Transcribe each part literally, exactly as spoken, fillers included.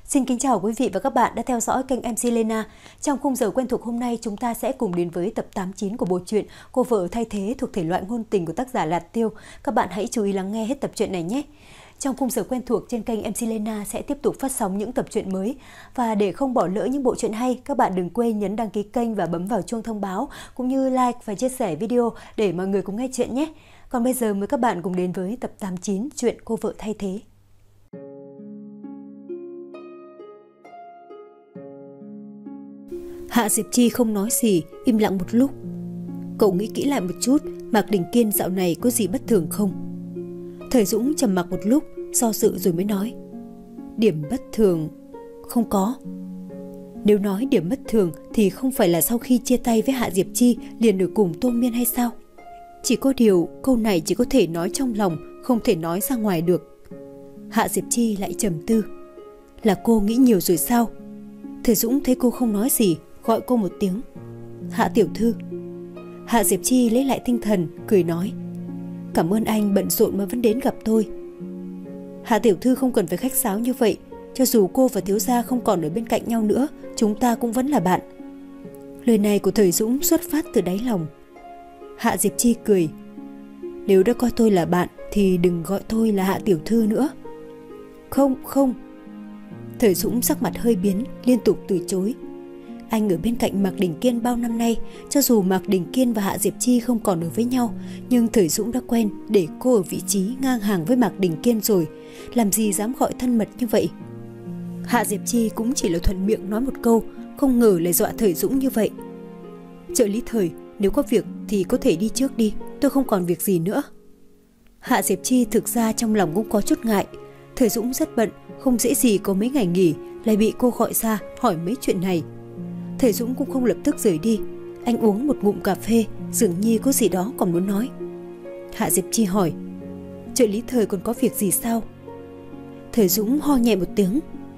Xin kính chào quý vị và các bạn đã theo dõi kênh em xê Lena. Trong khung giờ quen thuộc hôm nay, chúng ta sẽ cùng đến với tập tám mươi chín của bộ truyện Cô vợ thay thế thuộc thể loại ngôn tình của tác giả Lạt Tiêu. Các bạn hãy chú ý lắng nghe hết tập truyện này nhé. Trong khung giờ quen thuộc trên kênh em xê Lena sẽ tiếp tục phát sóng những tập truyện mới. Và để không bỏ lỡ những bộ truyện hay, các bạn đừng quên nhấn đăng ký kênh và bấm vào chuông thông báo, cũng như like và chia sẻ video để mọi người cùng nghe chuyện nhé. Còn bây giờ mời các bạn cùng đến với tập tám mươi chín chuyện Cô vợ thay thế. Hạ Diệp Chi không nói gì, im lặng một lúc. Cậu nghĩ kỹ lại một chút, Mạc Đình Kiên dạo này có gì bất thường không? Thời Dũng trầm mặc một lúc, do dự rồi mới nói. Điểm bất thường không có. Nếu nói điểm bất thường thì không phải là sau khi chia tay với Hạ Diệp Chi liền ở cùng Tô Miên hay sao? Chỉ có điều câu này chỉ có thể nói trong lòng, không thể nói ra ngoài được. Hạ Diệp Chi lại trầm tư. Là cô nghĩ nhiều rồi sao? Thời Dũng thấy cô không nói gì, gọi cô một tiếng. Hạ tiểu thư. Hạ Diệp Chi lấy lại tinh thần, cười nói. Cảm ơn anh bận rộn mà vẫn đến gặp tôi. Hạ tiểu thư không cần phải khách sáo như vậy. Cho dù cô và thiếu gia không còn ở bên cạnh nhau nữa, chúng ta cũng vẫn là bạn. Lời này của Thời Dũng xuất phát từ đáy lòng. Hạ Diệp Chi cười. Nếu đã coi tôi là bạn thì đừng gọi tôi là Hạ tiểu thư nữa. Không, không. Thời Dũng sắc mặt hơi biến, liên tục từ chối. Anh ở bên cạnh Mạc Đình Kiên bao năm nay, cho dù Mạc Đình Kiên và Hạ Diệp Chi không còn ở với nhau, nhưng Thời Dũng đã quen để cô ở vị trí ngang hàng với Mạc Đình Kiên rồi, làm gì dám gọi thân mật như vậy. Hạ Diệp Chi cũng chỉ là thuận miệng nói một câu, không ngờ lại dọa Thời Dũng như vậy. Trợ lý Thời, nếu có việc thì có thể đi trước đi, tôi không còn việc gì nữa. Hạ Diệp Chi thực ra trong lòng cũng có chút ngại. Thời Dũng rất bận, không dễ gì có mấy ngày nghỉ, lại bị cô gọi ra hỏi mấy chuyện này. Thời Dũng cũng không lập tức rời đi. Anh uống một ngụm cà phê, dường như có gì đó còn muốn nói. Hạ Diệp Chi hỏi. Trợ lý Thời còn có việc gì sao? Thời Dũng ho nhẹ một tiếng.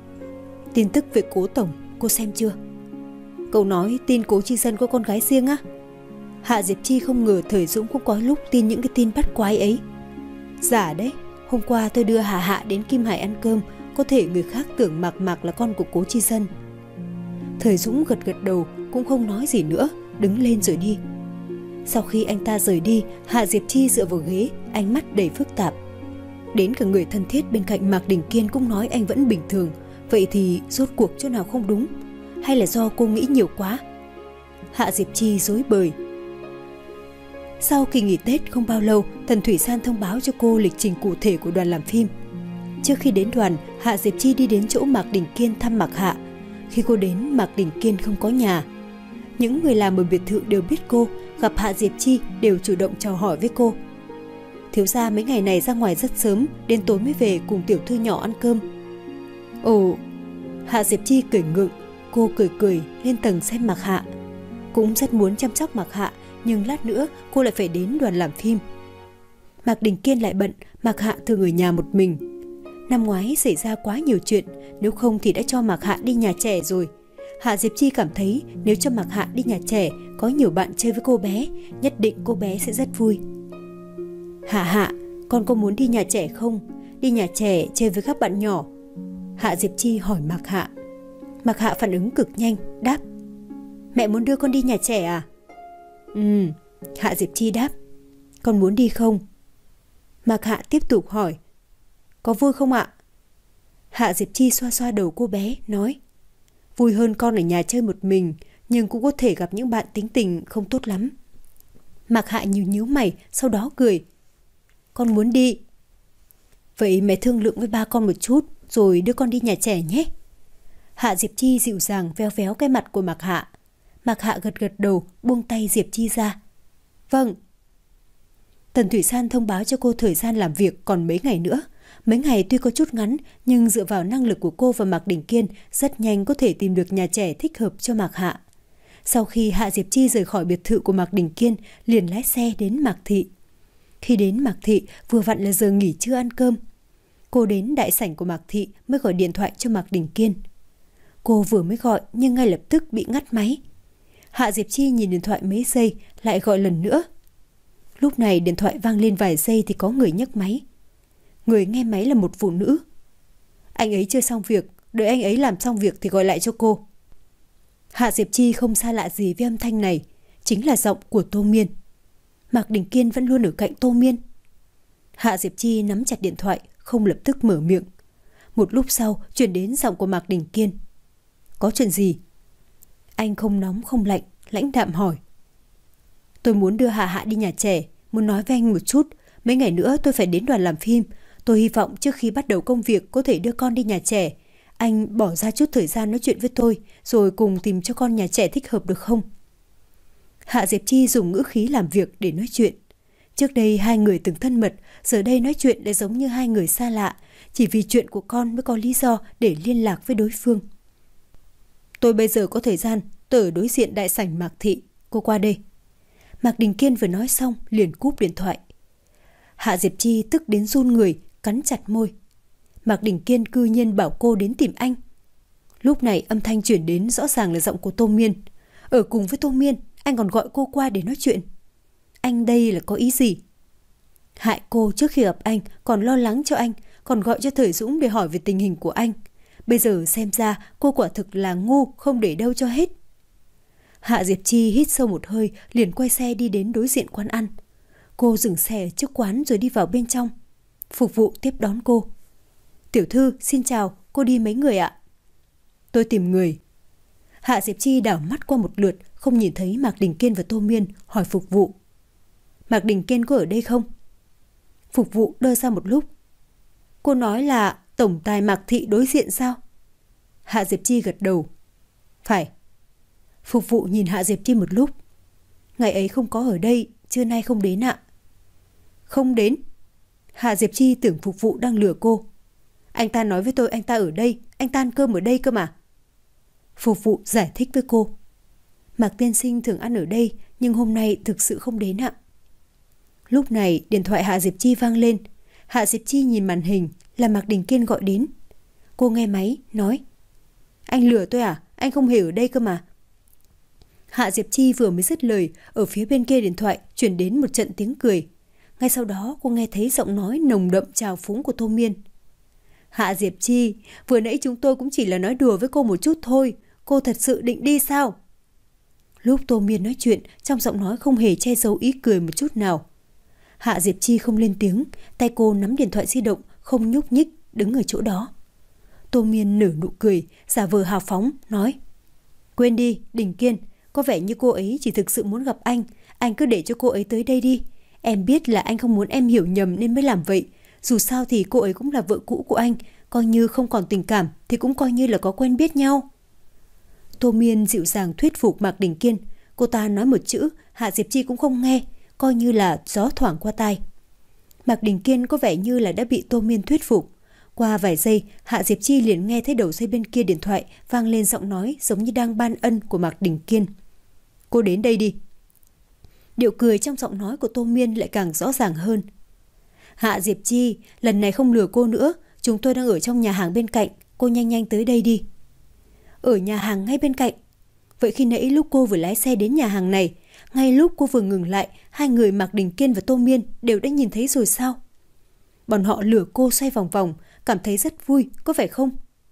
Tin tức về Cố tổng, cô xem chưa? Cậu nói tin Cố Chi Dân có con gái riêng á? Hạ Diệp Chi không ngờ Thời Dũng cũng có lúc tin những cái tin bắt quái ấy. Giả đấy, hôm qua tôi đưa Hà Hạ đến Kim Hải ăn cơm, có thể người khác tưởng Mạc Mạc là con của Cố Chi Dân. Thời Dũng gật gật đầu, cũng không nói gì nữa, đứng lên rồi đi. Sau khi anh ta rời đi, Hạ Diệp Chi dựa vào ghế, ánh mắt đầy phức tạp. Đến cả người thân thiết bên cạnh Mạc Đình Kiên cũng nói anh vẫn bình thường. Vậy thì rốt cuộc chỗ nào không đúng? Hay là do cô nghĩ nhiều quá? Hạ Diệp Chi rối bời. Sau kỳ nghỉ Tết không bao lâu, Tần Thủy San thông báo cho cô lịch trình cụ thể của đoàn làm phim. Trước khi đến đoàn, Hạ Diệp Chi đi đến chỗ Mạc Đình Kiên thăm Mạc Hạ. Khi cô đến, Mạc Đình Kiên không có nhà. Những người làm ở biệt thự đều biết cô, gặp Hạ Diệp Chi đều chủ động chào hỏi với cô. Thiếu gia mấy ngày này ra ngoài rất sớm, đến tối mới về cùng tiểu thư nhỏ ăn cơm. Ồ, Hạ Diệp Chi cười ngượng, cô cười cười lên tầng xem Mạc Hạ. Cũng rất muốn chăm sóc Mạc Hạ, nhưng lát nữa cô lại phải đến đoàn làm phim. Mạc Đình Kiên lại bận, Mạc Hạ thường ở nhà một mình. Năm ngoái xảy ra quá nhiều chuyện, nếu không thì đã cho Mạc Hạ đi nhà trẻ rồi. Hạ Diệp Chi cảm thấy nếu cho Mạc Hạ đi nhà trẻ, có nhiều bạn chơi với cô bé, nhất định cô bé sẽ rất vui. Hạ Hạ, con có muốn đi nhà trẻ không? Đi nhà trẻ chơi với các bạn nhỏ. Hạ Diệp Chi hỏi Mạc Hạ. Mạc Hạ phản ứng cực nhanh, đáp. Mẹ muốn đưa con đi nhà trẻ à? Ừ, Hạ Diệp Chi đáp. Con muốn đi không? Mạc Hạ tiếp tục hỏi. Có vui không ạ? Hạ Diệp Chi xoa xoa đầu cô bé, nói. Vui hơn con ở nhà chơi một mình, nhưng cũng có thể gặp những bạn tính tình không tốt lắm. Mạc Hạ nhíu nhíu mày, sau đó cười. Con muốn đi. Vậy mẹ thương lượng với ba con một chút, rồi đưa con đi nhà trẻ nhé. Hạ Diệp Chi dịu dàng véo véo cái mặt của Mạc Hạ. Mạc Hạ gật gật đầu, buông tay Diệp Chi ra. Vâng. Tần Thủy San thông báo cho cô thời gian làm việc còn mấy ngày nữa. Mấy ngày tuy có chút ngắn, nhưng dựa vào năng lực của cô và Mạc Đình Kiên, rất nhanh có thể tìm được nhà trẻ thích hợp cho Mạc Hạ. Sau khi Hạ Diệp Chi rời khỏi biệt thự của Mạc Đình Kiên, liền lái xe đến Mạc Thị. Khi đến Mạc Thị, vừa vặn là giờ nghỉ trưa ăn cơm. Cô đến đại sảnh của Mạc Thị mới gọi điện thoại cho Mạc Đình Kiên. Cô vừa mới gọi nhưng ngay lập tức bị ngắt máy. Hạ Diệp Chi nhìn điện thoại mấy giây, lại gọi lần nữa. Lúc này điện thoại vang lên vài giây thì có người nhấc máy. Người nghe máy là một phụ nữ. Anh ấy chưa xong việc, đợi anh ấy làm xong việc thì gọi lại cho cô. Hạ Diệp Chi không xa lạ gì với âm thanh này, chính là giọng của Tô Miên. Mạc Đình Kiên vẫn luôn ở cạnh Tô Miên. Hạ Diệp Chi nắm chặt điện thoại, không lập tức mở miệng. Một lúc sau truyền đến giọng của Mạc Đình Kiên. Có chuyện gì? Anh không nóng không lạnh, lãnh đạm hỏi. Tôi muốn đưa Hạ Hạ đi nhà trẻ, muốn nói với anh một chút. Mấy ngày nữa tôi phải đến đoàn làm phim. Tôi hy vọng trước khi bắt đầu công việc có thể đưa con đi nhà trẻ. Anh bỏ ra chút thời gian nói chuyện với tôi, rồi cùng tìm cho con nhà trẻ thích hợp được không? Hạ Diệp Chi dùng ngữ khí làm việc để nói chuyện. Trước đây hai người từng thân mật, giờ đây nói chuyện lại giống như hai người xa lạ. Chỉ vì chuyện của con mới có lý do để liên lạc với đối phương. Tôi bây giờ có thời gian, tôi ở đối diện đại sảnh Mạc Thị, cô qua đây. Mạc Đình Kiên vừa nói xong liền cúp điện thoại. Hạ Diệp Chi tức đến run người, cắn chặt môi. Mạc Đình Kiên cư nhiên bảo cô đến tìm anh. Lúc này âm thanh chuyển đến rõ ràng là giọng của Tô Miên. Ở cùng với Tô Miên, anh còn gọi cô qua để nói chuyện. Anh đây là có ý gì? Hại cô trước khi gặp anh, còn lo lắng cho anh, còn gọi cho Thời Dũng để hỏi về tình hình của anh. Bây giờ xem ra cô quả thực là ngu, không để đâu cho hết. Hạ Diệp Chi hít sâu một hơi, liền quay xe đi đến đối diện quán ăn. Cô dừng xe trước quán rồi đi vào bên trong. Phục vụ tiếp đón cô. Tiểu thư, xin chào, cô đi mấy người ạ? Tôi tìm người. Hạ Diệp Chi đảo mắt qua một lượt, không nhìn thấy Mạc Đình Kiên và Tô Miên, hỏi phục vụ. Mạc Đình Kiên có ở đây không? Phục vụ đơ ra một lúc. Cô nói là tổng tài Mạc Thị đối diện sao? Hạ Diệp Chi gật đầu. Phải. Phục vụ nhìn Hạ Diệp Chi một lúc. Ngày ấy không có ở đây, trưa nay không đến ạ. Không đến? Hạ Diệp Chi tưởng phục vụ đang lừa cô. Anh ta nói với tôi anh ta ở đây, anh ta ăn cơm ở đây cơ mà. Phục vụ giải thích với cô. Mạc tiên sinh thường ăn ở đây, nhưng hôm nay thực sự không đến ạ. Lúc này điện thoại Hạ Diệp Chi vang lên. Hạ Diệp Chi nhìn màn hình là Mạc Đình Kiên gọi đến. Cô nghe máy, nói. Anh lừa tôi à? Anh không hề ở đây cơ mà. Hạ Diệp Chi vừa mới dứt lời, ở phía bên kia điện thoại truyền đến một trận tiếng cười. Ngay sau đó cô nghe thấy giọng nói nồng đậm trào phúng của Tô Miên. Hạ Diệp Chi, vừa nãy chúng tôi cũng chỉ là nói đùa với cô một chút thôi. Cô thật sự định đi sao? Lúc Tô Miên nói chuyện, trong giọng nói không hề che giấu ý cười một chút nào. Hạ Diệp Chi không lên tiếng, tay cô nắm điện thoại di động, không nhúc nhích, đứng ở chỗ đó. Tô Miên nở nụ cười, giả vờ hào phóng, nói. Quên đi, Đình Kiên, có vẻ như cô ấy chỉ thực sự muốn gặp anh. Anh cứ để cho cô ấy tới đây đi. Em biết là anh không muốn em hiểu nhầm nên mới làm vậy. Dù sao thì cô ấy cũng là vợ cũ của anh. Coi như không còn tình cảm thì cũng coi như là có quen biết nhau. Tô Miên dịu dàng thuyết phục Mạc Đình Kiên. Cô ta nói một chữ, Hạ Diệp Chi cũng không nghe, coi như là gió thoảng qua tai. Mạc Đình Kiên có vẻ như là đã bị Tô Miên thuyết phục. Qua vài giây, Hạ Diệp Chi liền nghe thấy đầu dây bên kia điện thoại vang lên giọng nói giống như đang ban ân của Mạc Đình Kiên. Cô đến đây đi. Điệu cười trong giọng nói của Tô Miên lại càng rõ ràng hơn. Hạ Diệp Chi, lần này không lừa cô nữa, chúng tôi đang ở trong nhà hàng bên cạnh, cô nhanh nhanh tới đây đi. Ở nhà hàng ngay bên cạnh. Vậy khi nãy lúc cô vừa lái xe đến nhà hàng này, ngay lúc cô vừa ngừng lại, hai người Mạc Đình Kiên và Tô Miên đều đã nhìn thấy rồi sao? Bọn họ lừa cô xoay vòng vòng, cảm thấy rất vui, có phải không?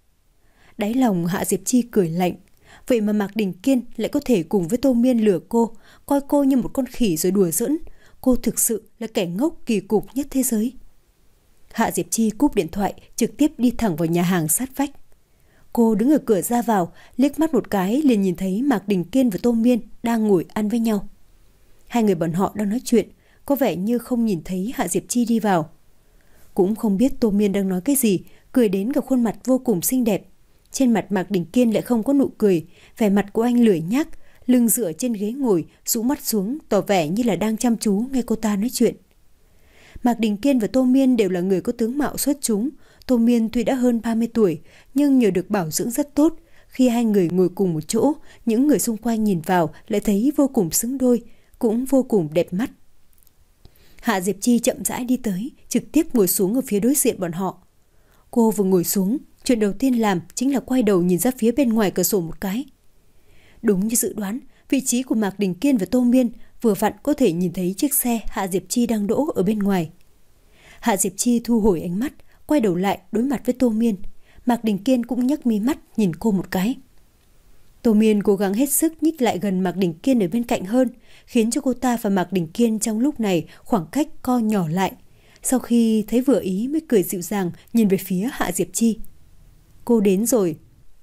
Đáy lòng Hạ Diệp Chi cười lạnh. Vậy mà Mạc Đình Kiên lại có thể cùng với Tô Miên lừa cô, coi cô như một con khỉ rồi đùa giỡn. Cô thực sự là kẻ ngốc kỳ cục nhất thế giới. Hạ Diệp Chi cúp điện thoại, trực tiếp đi thẳng vào nhà hàng sát vách. Cô đứng ở cửa ra vào, liếc mắt một cái liền nhìn thấy Mạc Đình Kiên và Tô Miên đang ngồi ăn với nhau. Hai người bọn họ đang nói chuyện, có vẻ như không nhìn thấy Hạ Diệp Chi đi vào. Cũng không biết Tô Miên đang nói cái gì, cười đến cả khuôn mặt vô cùng xinh đẹp. Trên mặt Mạc Đình Kiên lại không có nụ cười, vẻ mặt của anh lười nhác, lưng dựa trên ghế ngồi, rũ mắt xuống, tỏ vẻ như là đang chăm chú nghe cô ta nói chuyện. Mạc Đình Kiên và Tô Miên đều là người có tướng mạo xuất chúng. Tô Miên tuy đã hơn ba mươi tuổi, nhưng nhờ được bảo dưỡng rất tốt. Khi hai người ngồi cùng một chỗ, những người xung quanh nhìn vào lại thấy vô cùng xứng đôi, cũng vô cùng đẹp mắt. Hạ Diệp Chi chậm rãi đi tới, trực tiếp ngồi xuống ở phía đối diện bọn họ. Cô vừa ngồi xuống, chuyện đầu tiên làm chính là quay đầu nhìn ra phía bên ngoài cửa sổ một cái. Đúng như dự đoán, vị trí của Mạc Đình Kiên và Tô Miên vừa vặn có thể nhìn thấy chiếc xe Hạ Diệp Chi đang đỗ ở bên ngoài. Hạ Diệp Chi thu hồi ánh mắt, quay đầu lại đối mặt với Tô Miên. Mạc Đình Kiên cũng nhấc mí mắt nhìn cô một cái. Tô Miên cố gắng hết sức nhích lại gần Mạc Đình Kiên ở bên cạnh hơn, khiến cho cô ta và Mạc Đình Kiên trong lúc này khoảng cách co nhỏ lại. Sau khi thấy vừa ý mới cười dịu dàng nhìn về phía Hạ Diệp Chi. Cô đến rồi.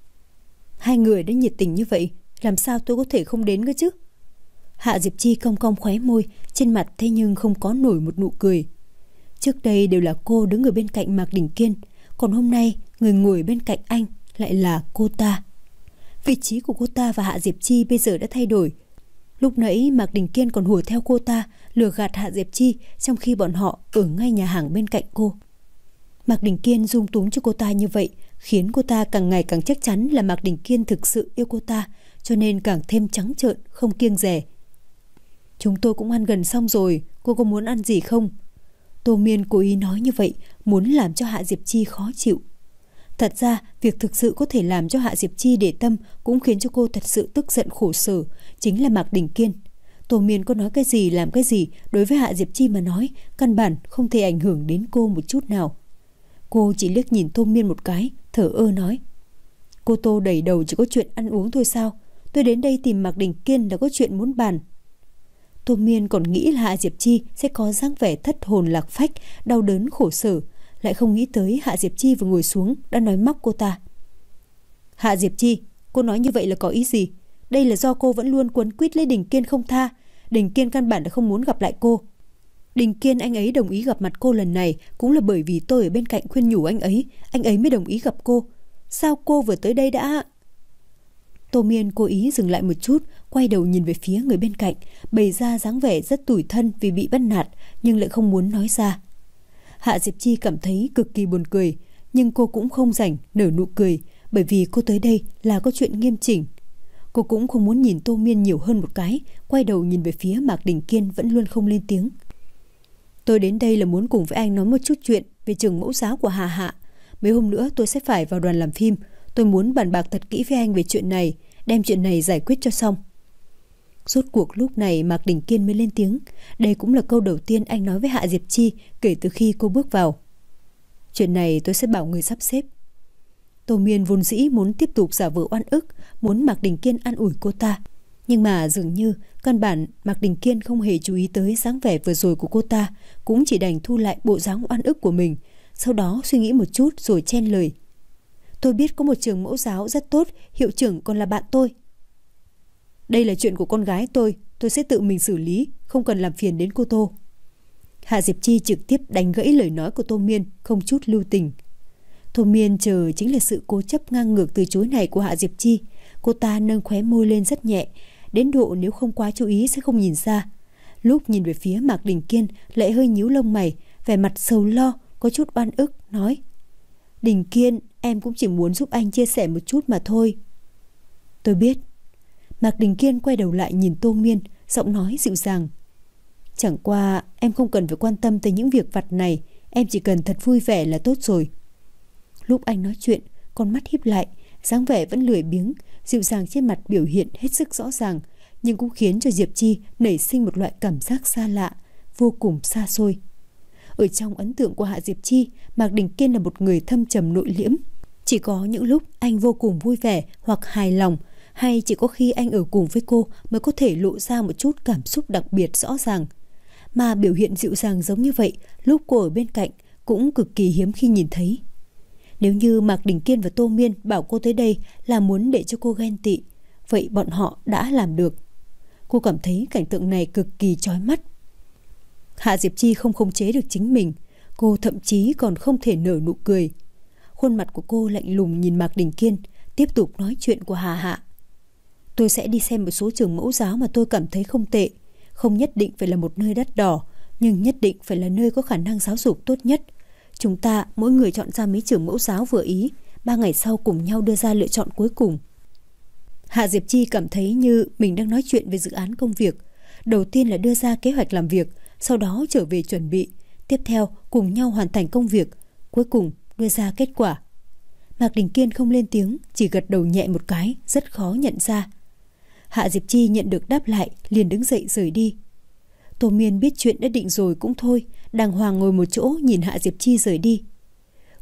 Hai người đã nhiệt tình như vậy, làm sao tôi có thể không đến cơ chứ? Hạ Diệp Chi cong cong khóe môi, trên mặt thế nhưng không có nổi một nụ cười. Trước đây đều là cô đứng ở bên cạnh Mạc Đình Kiên, còn hôm nay người ngồi bên cạnh anh lại là cô ta. Vị trí của cô ta và Hạ Diệp Chi bây giờ đã thay đổi. Lúc nãy Mạc Đình Kiên còn hùa theo cô ta, lừa gạt Hạ Diệp Chi, trong khi bọn họ ở ngay nhà hàng bên cạnh cô. Mạc Đình Kiên dung túng cho cô ta như vậy, khiến cô ta càng ngày càng chắc chắn là Mạc Đình Kiên thực sự yêu cô ta, cho nên càng thêm trắng trợn, không kiêng dè. Chúng tôi cũng ăn gần xong rồi, cô có muốn ăn gì không? Tô Miên cố ý nói như vậy, muốn làm cho Hạ Diệp Chi khó chịu. Thật ra, việc thực sự có thể làm cho Hạ Diệp Chi để tâm cũng khiến cho cô thật sự tức giận khổ sở, chính là Mạc Đình Kiên. Tô Miên có nói cái gì làm cái gì, đối với Hạ Diệp Chi mà nói, căn bản không thể ảnh hưởng đến cô một chút nào. Cô chỉ liếc nhìn Tô Miên một cái, thở ơ nói. Cô Tô đầy đầu chỉ có chuyện ăn uống thôi sao? Tôi đến đây tìm Mạc Đình Kiên là có chuyện muốn bàn. Tô Miên còn nghĩ là Hạ Diệp Chi sẽ có dáng vẻ thất hồn lạc phách, đau đớn khổ sở, lại không nghĩ tới Hạ Diệp Chi vừa ngồi xuống đã nói móc cô ta. Hạ Diệp Chi, cô nói như vậy là có ý gì? Đây là do cô vẫn luôn quấn quýt lấy Đình Kiên không tha. Đình Kiên căn bản đã không muốn gặp lại cô. Đình Kiên anh ấy đồng ý gặp mặt cô lần này cũng là bởi vì tôi ở bên cạnh khuyên nhủ anh ấy, anh ấy mới đồng ý gặp cô. Sao cô vừa tới đây đã... Tô Miên cố ý dừng lại một chút, quay đầu nhìn về phía người bên cạnh, bày ra dáng vẻ rất tủi thân vì bị bắt nạt, nhưng lại không muốn nói ra. Hạ Diệp Chi cảm thấy cực kỳ buồn cười, nhưng cô cũng không rảnh nở nụ cười, bởi vì cô tới đây là có chuyện nghiêm chỉnh. Cô cũng không muốn nhìn Tô Miên nhiều hơn một cái, quay đầu nhìn về phía Mạc Đình Kiên vẫn luôn không lên tiếng. Tôi đến đây là muốn cùng với anh nói một chút chuyện về trường mẫu giáo của Hà Hạ. Mấy hôm nữa tôi sẽ phải vào đoàn làm phim. Tôi muốn bàn bạc thật kỹ với anh về chuyện này, đem chuyện này giải quyết cho xong. Rốt cuộc lúc này Mạc Đình Kiên mới lên tiếng. Đây cũng là câu đầu tiên anh nói với Hạ Diệp Chi kể từ khi cô bước vào. Chuyện này tôi sẽ bảo người sắp xếp. Tô Miên vốn dĩ muốn tiếp tục giả vờ oan ức, muốn Mạc Đình Kiên an ủi cô ta. Nhưng mà dường như căn bản Mạc Đình Kiên không hề chú ý tới dáng vẻ vừa rồi của cô ta, cũng chỉ đành thu lại bộ dáng oan ức của mình. Sau đó suy nghĩ một chút rồi chen lời. Tôi biết có một trường mẫu giáo rất tốt, hiệu trưởng còn là bạn tôi. Đây là chuyện của con gái tôi, tôi sẽ tự mình xử lý, không cần làm phiền đến cô Tô. Hạ Diệp Chi trực tiếp đánh gãy lời nói của Tô Miên, không chút lưu tình. Tô Miên chờ chính là sự cố chấp ngang ngược từ chối này của Hạ Diệp Chi. Cô ta nâng khóe môi lên rất nhẹ, đến độ nếu không quá chú ý sẽ không nhìn ra. Lúc nhìn về phía Mạc Đình Kiên lại hơi nhíu lông mày, vẻ mặt sầu lo, có chút oan ức, nói. Đình Kiên, em cũng chỉ muốn giúp anh chia sẻ một chút mà thôi. Tôi biết. Mạc Đình Kiên quay đầu lại nhìn Tô Miên, giọng nói dịu dàng. Chẳng qua em không cần phải quan tâm tới những việc vặt này, em chỉ cần thật vui vẻ là tốt rồi. Lúc anh nói chuyện, con mắt híp lại, dáng vẻ vẫn lười biếng, dịu dàng trên mặt biểu hiện hết sức rõ ràng, nhưng cũng khiến cho Diệp Chi nảy sinh một loại cảm giác xa lạ, vô cùng xa xôi. Ở trong ấn tượng của Hạ Diệp Chi, Mạc Đình Kiên là một người thâm trầm nội liễm. Chỉ có những lúc anh vô cùng vui vẻ hoặc hài lòng, hay chỉ có khi anh ở cùng với cô mới có thể lộ ra một chút cảm xúc đặc biệt rõ ràng. Mà biểu hiện dịu dàng giống như vậy, lúc cô ở bên cạnh cũng cực kỳ hiếm khi nhìn thấy. Nếu như Mạc Đình Kiên và Tô Miên bảo cô tới đây là muốn để cho cô ghen tị, vậy bọn họ đã làm được. Cô cảm thấy cảnh tượng này cực kỳ chói mắt. Hạ Diệp Chi không khống chế được chính mình, cô thậm chí còn không thể nở nụ cười. Khuôn mặt của cô lạnh lùng nhìn Mạc Đình Kiên, tiếp tục nói chuyện của Hà Hạ. Tôi sẽ đi xem một số trường mẫu giáo mà tôi cảm thấy không tệ. Không nhất định phải là một nơi đắt đỏ, nhưng nhất định phải là nơi có khả năng giáo dục tốt nhất. Chúng ta mỗi người chọn ra mấy trường mẫu giáo vừa ý, ba ngày sau cùng nhau đưa ra lựa chọn cuối cùng. Hạ Diệp Chi cảm thấy như mình đang nói chuyện về dự án công việc. Đầu tiên là đưa ra kế hoạch làm việc, sau đó trở về chuẩn bị, tiếp theo cùng nhau hoàn thành công việc, cuối cùng đưa ra kết quả. Mạc Đình Kiên không lên tiếng, chỉ gật đầu nhẹ một cái, rất khó nhận ra. Hạ Diệp Chi nhận được đáp lại, liền đứng dậy rời đi. Tô Miên biết chuyện đã định rồi cũng thôi, đàng hoàng ngồi một chỗ nhìn Hạ Diệp Chi rời đi.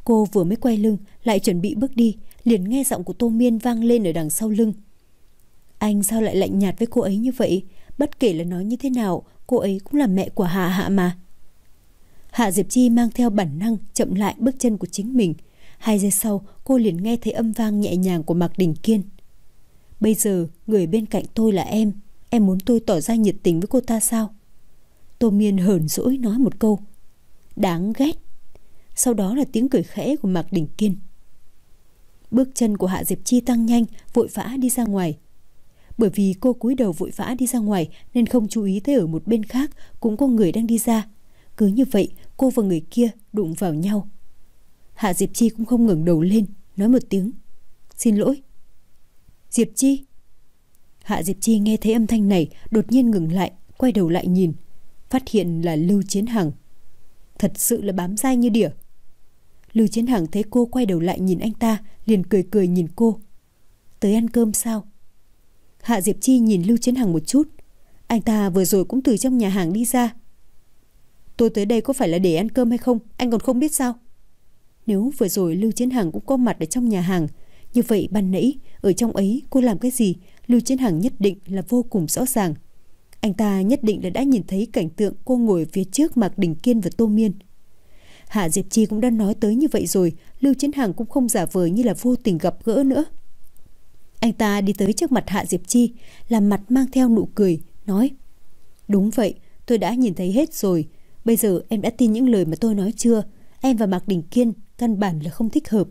Cô vừa mới quay lưng lại chuẩn bị bước đi, liền nghe giọng của Tô Miên vang lên ở đằng sau lưng. Anh sao lại lạnh nhạt với cô ấy như vậy? Bất kể là nói như thế nào, cô ấy cũng là mẹ của Hạ Hạ mà. Hạ Diệp Chi mang theo bản năng chậm lại bước chân của chính mình. Hai giây sau, cô liền nghe thấy âm vang nhẹ nhàng của Mạc Đình Kiên. Bây giờ, người bên cạnh tôi là em. Em muốn tôi tỏ ra nhiệt tình với cô ta sao? Tô Miên hờn dỗi nói một câu. Đáng ghét. Sau đó là tiếng cười khẽ của Mạc Đình Kiên. Bước chân của Hạ Diệp Chi tăng nhanh, vội vã đi ra ngoài. Bởi vì cô cúi đầu vội vã đi ra ngoài nên không chú ý tới ở một bên khác cũng có người đang đi ra. Cứ như vậy, cô và người kia đụng vào nhau. Hạ Diệp Chi cũng không ngẩng đầu lên, nói một tiếng. Xin lỗi. Diệp Chi. Hạ Diệp Chi nghe thấy âm thanh này, đột nhiên ngừng lại, quay đầu lại nhìn. Phát hiện là Lưu Chiến Hằng. Thật sự là bám dai như đỉa. Lưu Chiến Hằng thấy cô quay đầu lại nhìn anh ta, liền cười cười nhìn cô. Tới ăn cơm sao? Hạ Diệp Chi nhìn Lưu Chiến Hằng một chút. Anh ta vừa rồi cũng từ trong nhà hàng đi ra. Tôi tới đây có phải là để ăn cơm hay không? Anh còn không biết sao? Nếu vừa rồi Lưu Chiến Hằng cũng có mặt ở trong nhà hàng, như vậy ban nãy ở trong ấy cô làm cái gì, Lưu Chiến Hằng nhất định là vô cùng rõ ràng. Anh ta nhất định là đã nhìn thấy cảnh tượng cô ngồi phía trước Mạc Đình Kiên và Tô Miên. Hạ Diệp Chi cũng đã nói tới như vậy rồi, Lưu Chiến Hằng cũng không giả vờ như là vô tình gặp gỡ nữa. Anh ta đi tới trước mặt Hạ Diệp Chi, làm mặt mang theo nụ cười, nói: Đúng vậy, tôi đã nhìn thấy hết rồi. Bây giờ em đã tin những lời mà tôi nói chưa? Em và Mạc Đình Kiên căn bản là không thích hợp.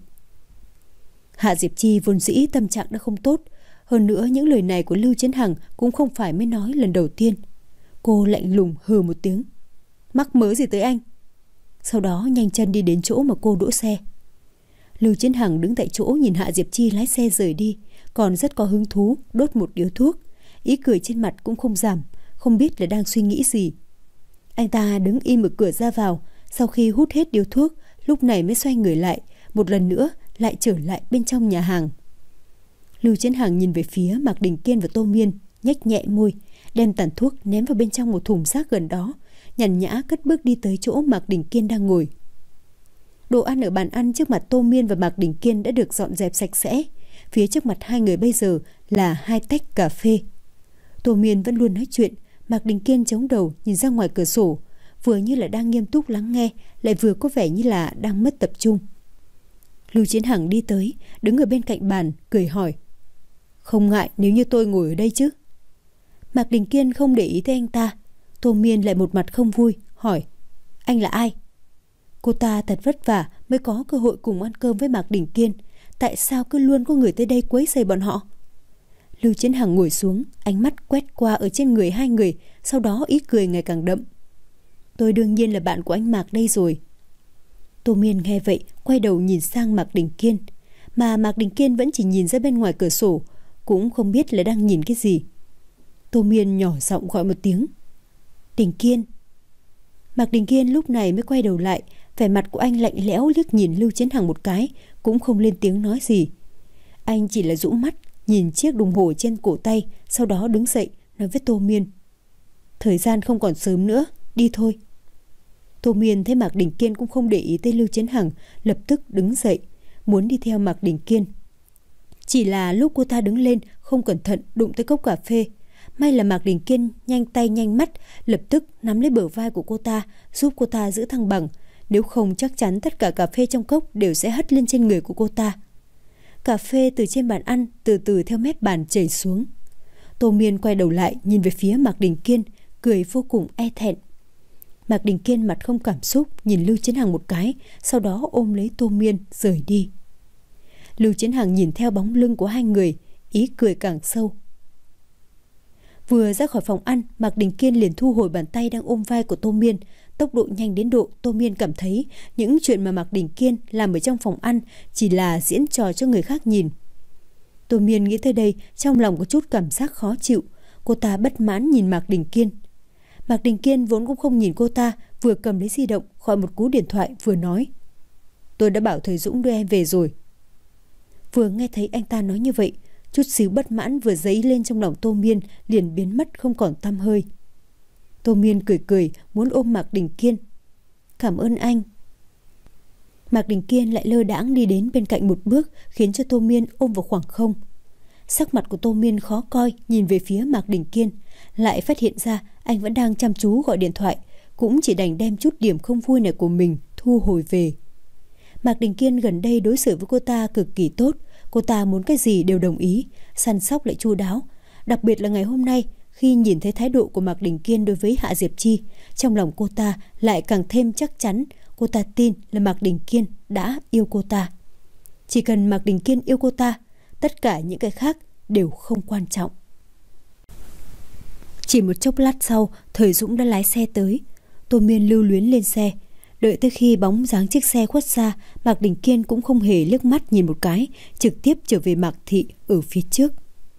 Hạ Diệp Chi vốn dĩ tâm trạng đã không tốt. Hơn nữa những lời này của Lưu Chiến Hằng cũng không phải mới nói lần đầu tiên. Cô lạnh lùng hừ một tiếng. Mắc mớ gì tới anh? Sau đó nhanh chân đi đến chỗ mà cô đỗ xe. Lưu Chiến Hằng đứng tại chỗ nhìn Hạ Diệp Chi lái xe rời đi, còn rất có hứng thú đốt một điếu thuốc. Ý cười trên mặt cũng không giảm, không biết là đang suy nghĩ gì. Anh ta đứng im ở cửa ra vào, sau khi hút hết điếu thuốc, lúc này mới xoay người lại, một lần nữa lại trở lại bên trong nhà hàng. Lưu Chiến Hằng nhìn về phía Mạc Đình Kiên và Tô Miên, nhếch nhẹ môi, đem tàn thuốc ném vào bên trong một thùng rác gần đó, nhàn nhã cất bước đi tới chỗ Mạc Đình Kiên đang ngồi. Đồ ăn ở bàn ăn trước mặt Tô Miên và Mạc Đình Kiên đã được dọn dẹp sạch sẽ. Phía trước mặt hai người bây giờ là hai tách cà phê. Tô Miên vẫn luôn nói chuyện, Mạc Đình Kiên chống đầu nhìn ra ngoài cửa sổ, vừa như là đang nghiêm túc lắng nghe, lại vừa có vẻ như là đang mất tập trung. Lưu Chiến Hằng đi tới, đứng ở bên cạnh bàn, cười hỏi: Không ngại nếu như tôi ngồi ở đây chứ? Mạc Đình Kiên không để ý tới anh ta. Tô Miên lại một mặt không vui, hỏi: Anh là ai? Cô ta thật vất vả mới có cơ hội cùng ăn cơm với Mạc Đình Kiên, tại sao cứ luôn có người tới đây quấy rầy bọn họ? Lưu Chiến Hằng ngồi xuống, ánh mắt quét qua ở trên người hai người, sau đó ý cười ngày càng đậm. Tôi đương nhiên là bạn của anh Mạc đây rồi. Tô Miên nghe vậy, quay đầu nhìn sang Mạc Đình Kiên, mà Mạc Đình Kiên vẫn chỉ nhìn ra bên ngoài cửa sổ, cũng không biết là đang nhìn cái gì. Tô Miên nhỏ giọng gọi một tiếng: Đình Kiên. Mạc Đình Kiên lúc này mới quay đầu lại, vẻ mặt của anh lạnh lẽo liếc nhìn Lưu Chiến Hằng một cái, cũng không lên tiếng nói gì. Anh chỉ là dụ mắt nhìn chiếc đồng hồ trên cổ tay, sau đó đứng dậy nói với Tô Miên: Thời gian không còn sớm nữa, đi thôi. Tô Miên thấy Mạc Đình Kiên cũng không để ý tới Lưu Chiến Hằng, lập tức đứng dậy, muốn đi theo Mạc Đình Kiên. Chỉ là lúc cô ta đứng lên, không cẩn thận đụng tới cốc cà phê. May là Mạc Đình Kiên nhanh tay nhanh mắt, lập tức nắm lấy bờ vai của cô ta, giúp cô ta giữ thăng bằng. Nếu không chắc chắn tất cả cà phê trong cốc đều sẽ hất lên trên người của cô ta. Cà phê từ trên bàn ăn từ từ theo mép bàn chảy xuống. Tô Miên quay đầu lại nhìn về phía Mạc Đình Kiên, cười vô cùng e thẹn. Mạc Đình Kiên mặt không cảm xúc nhìn Lưu Chiến Hằng một cái, sau đó ôm lấy Tô Miên rời đi. Lưu Chiến Hằng nhìn theo bóng lưng của hai người, ý cười càng sâu. Vừa ra khỏi phòng ăn, Mạc Đình Kiên liền thu hồi bàn tay đang ôm vai của Tô Miên, tốc độ nhanh đến độ Tô Miên cảm thấy những chuyện mà Mạc Đình Kiên làm ở trong phòng ăn chỉ là diễn trò cho người khác nhìn. Tô Miên nghĩ tới đây, trong lòng có chút cảm giác khó chịu. Cô ta bất mãn nhìn Mạc Đình Kiên. Mạc Đình Kiên vốn cũng không nhìn cô ta, vừa cầm lấy di động gọi một cú điện thoại vừa nói: Tôi đã bảo thầy Dũng đưa em về rồi. Vừa nghe thấy anh ta nói như vậy, chút xíu bất mãn vừa dấy lên trong lòng Tô Miên liền biến mất không còn tăm hơi. Tô Miên cười cười muốn ôm Mạc Đình Kiên. Cảm ơn anh. Mạc Mạc Đình Kiên lại lơ đãng đi đến bên cạnh một bước, khiến cho Tô Miên ôm vào khoảng không. Sắc mặt của Tô Miên khó coi, nhìn về phía Mạc Đình Kiên, lại phát hiện ra anh vẫn đang chăm chú gọi điện thoại, cũng chỉ đành đem chút điểm không vui này của mình thu hồi về. Mạc Đình Kiên gần đây đối xử với cô ta cực kỳ tốt, cô ta muốn cái gì đều đồng ý, săn sóc lại chu đáo. Đặc biệt là ngày hôm nay, khi nhìn thấy thái độ của Mạc Đình Kiên đối với Hạ Diệp Chi, trong lòng cô ta lại càng thêm chắc chắn. Cô ta tin là Mạc Đình Kiên đã yêu cô ta. Chỉ cần Mạc Đình Kiên yêu cô ta, tất cả những cái khác đều không quan trọng. Chỉ một chốc lát sau, Thời Dũng đã lái xe tới. Tô Miên lưu luyến lên xe. Đợi tới khi bóng dáng chiếc xe khuất xa, Mạc Đình Kiên cũng không hề liếc mắt nhìn một cái, trực tiếp trở về Mạc Thị ở phía trước.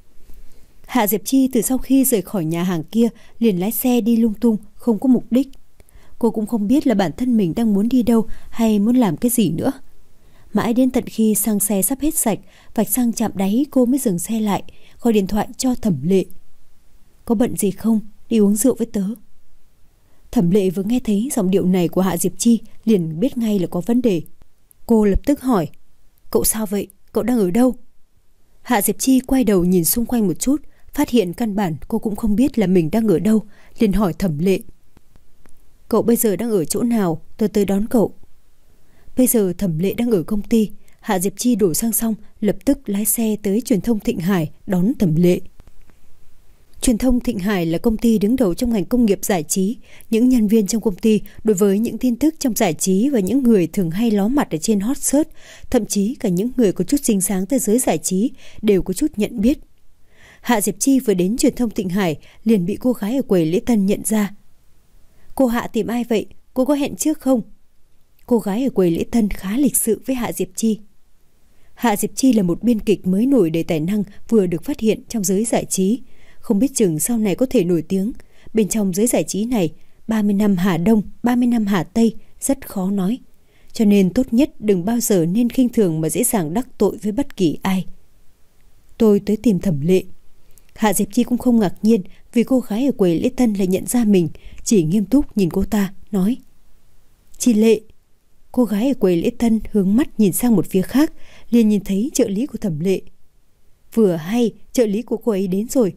Hạ Diệp Chi từ sau khi rời khỏi nhà hàng kia liền lái xe đi lung tung, không có mục đích. Cô cũng không biết là bản thân mình đang muốn đi đâu hay muốn làm cái gì nữa. Mãi đến tận khi xăng xe sắp hết sạch, vạch xăng chạm đáy, cô mới dừng xe lại, gọi điện thoại cho Thẩm Lệ. Có bận gì không? Đi uống rượu với tớ. Thẩm Lệ vừa nghe thấy giọng điệu này của Hạ Diệp Chi liền biết ngay là có vấn đề. Cô lập tức hỏi, cậu sao vậy? Cậu đang ở đâu? Hạ Diệp Chi quay đầu nhìn xung quanh một chút, phát hiện căn bản cô cũng không biết là mình đang ở đâu, liền hỏi Thẩm Lệ. Cậu bây giờ đang ở chỗ nào? Tôi tới đón cậu. Bây giờ Thẩm Lệ đang ở công ty. Hạ Diệp Chi đổ xăng xong, lập tức lái xe tới truyền thông Thịnh Hải đón Thẩm Lệ. Truyền thông Thịnh Hải là công ty đứng đầu trong ngành công nghiệp giải trí. Những nhân viên trong công ty đối với những tin tức trong giải trí và những người thường hay ló mặt ở trên hot search, thậm chí cả những người có chút xinh sáng tới giới giải trí đều có chút nhận biết. Hạ Diệp Chi vừa đến truyền thông Thịnh Hải liền bị cô gái ở quầy lễ tân nhận ra. Cô Hạ tìm ai vậy? Cô có hẹn trước không? Cô gái ở quầy lễ tân khá lịch sự với Hạ Diệp Chi. Hạ Diệp Chi là một biên kịch mới nổi đầy tài năng, vừa được phát hiện trong giới giải trí. Không biết chừng sau này có thể nổi tiếng. Bên trong giới giải trí này, ba mươi năm Hà Đông, ba mươi năm Hà Tây rất khó nói. Cho nên tốt nhất đừng bao giờ nên khinh thường mà dễ dàng đắc tội với bất kỳ ai. Tôi tới tìm Thẩm Lệ. Hạ Diệp Chi cũng không ngạc nhiên vì cô gái ở quầy lễ tân lại nhận ra mình, chỉ nghiêm túc nhìn cô ta, nói. Chị Lệ. Cô gái ở quầy lễ tân hướng mắt nhìn sang một phía khác, liền nhìn thấy trợ lý của Thẩm Lệ. Vừa hay, trợ lý của cô ấy đến rồi.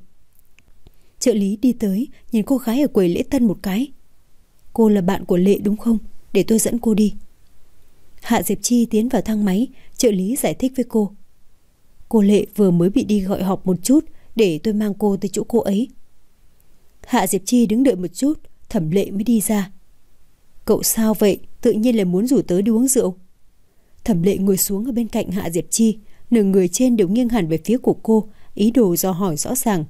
Trợ lý đi tới, nhìn cô gái ở quầy lễ tân một cái. Cô là bạn của Lệ đúng không? Để tôi dẫn cô đi. Hạ Diệp Chi tiến vào thang máy, trợ lý giải thích với cô. Cô Lệ vừa mới bị đi gọi họp một chút, để tôi mang cô tới chỗ cô ấy. Hạ Diệp Chi đứng đợi một chút, Thẩm Lệ mới đi ra. Cậu sao vậy? Tự nhiên là muốn rủ tớ đi uống rượu. Thẩm Lệ ngồi xuống ở bên cạnh Hạ Diệp Chi, nửa người trên đều nghiêng hẳn về phía của cô, ý đồ dò hỏi rõ ràng.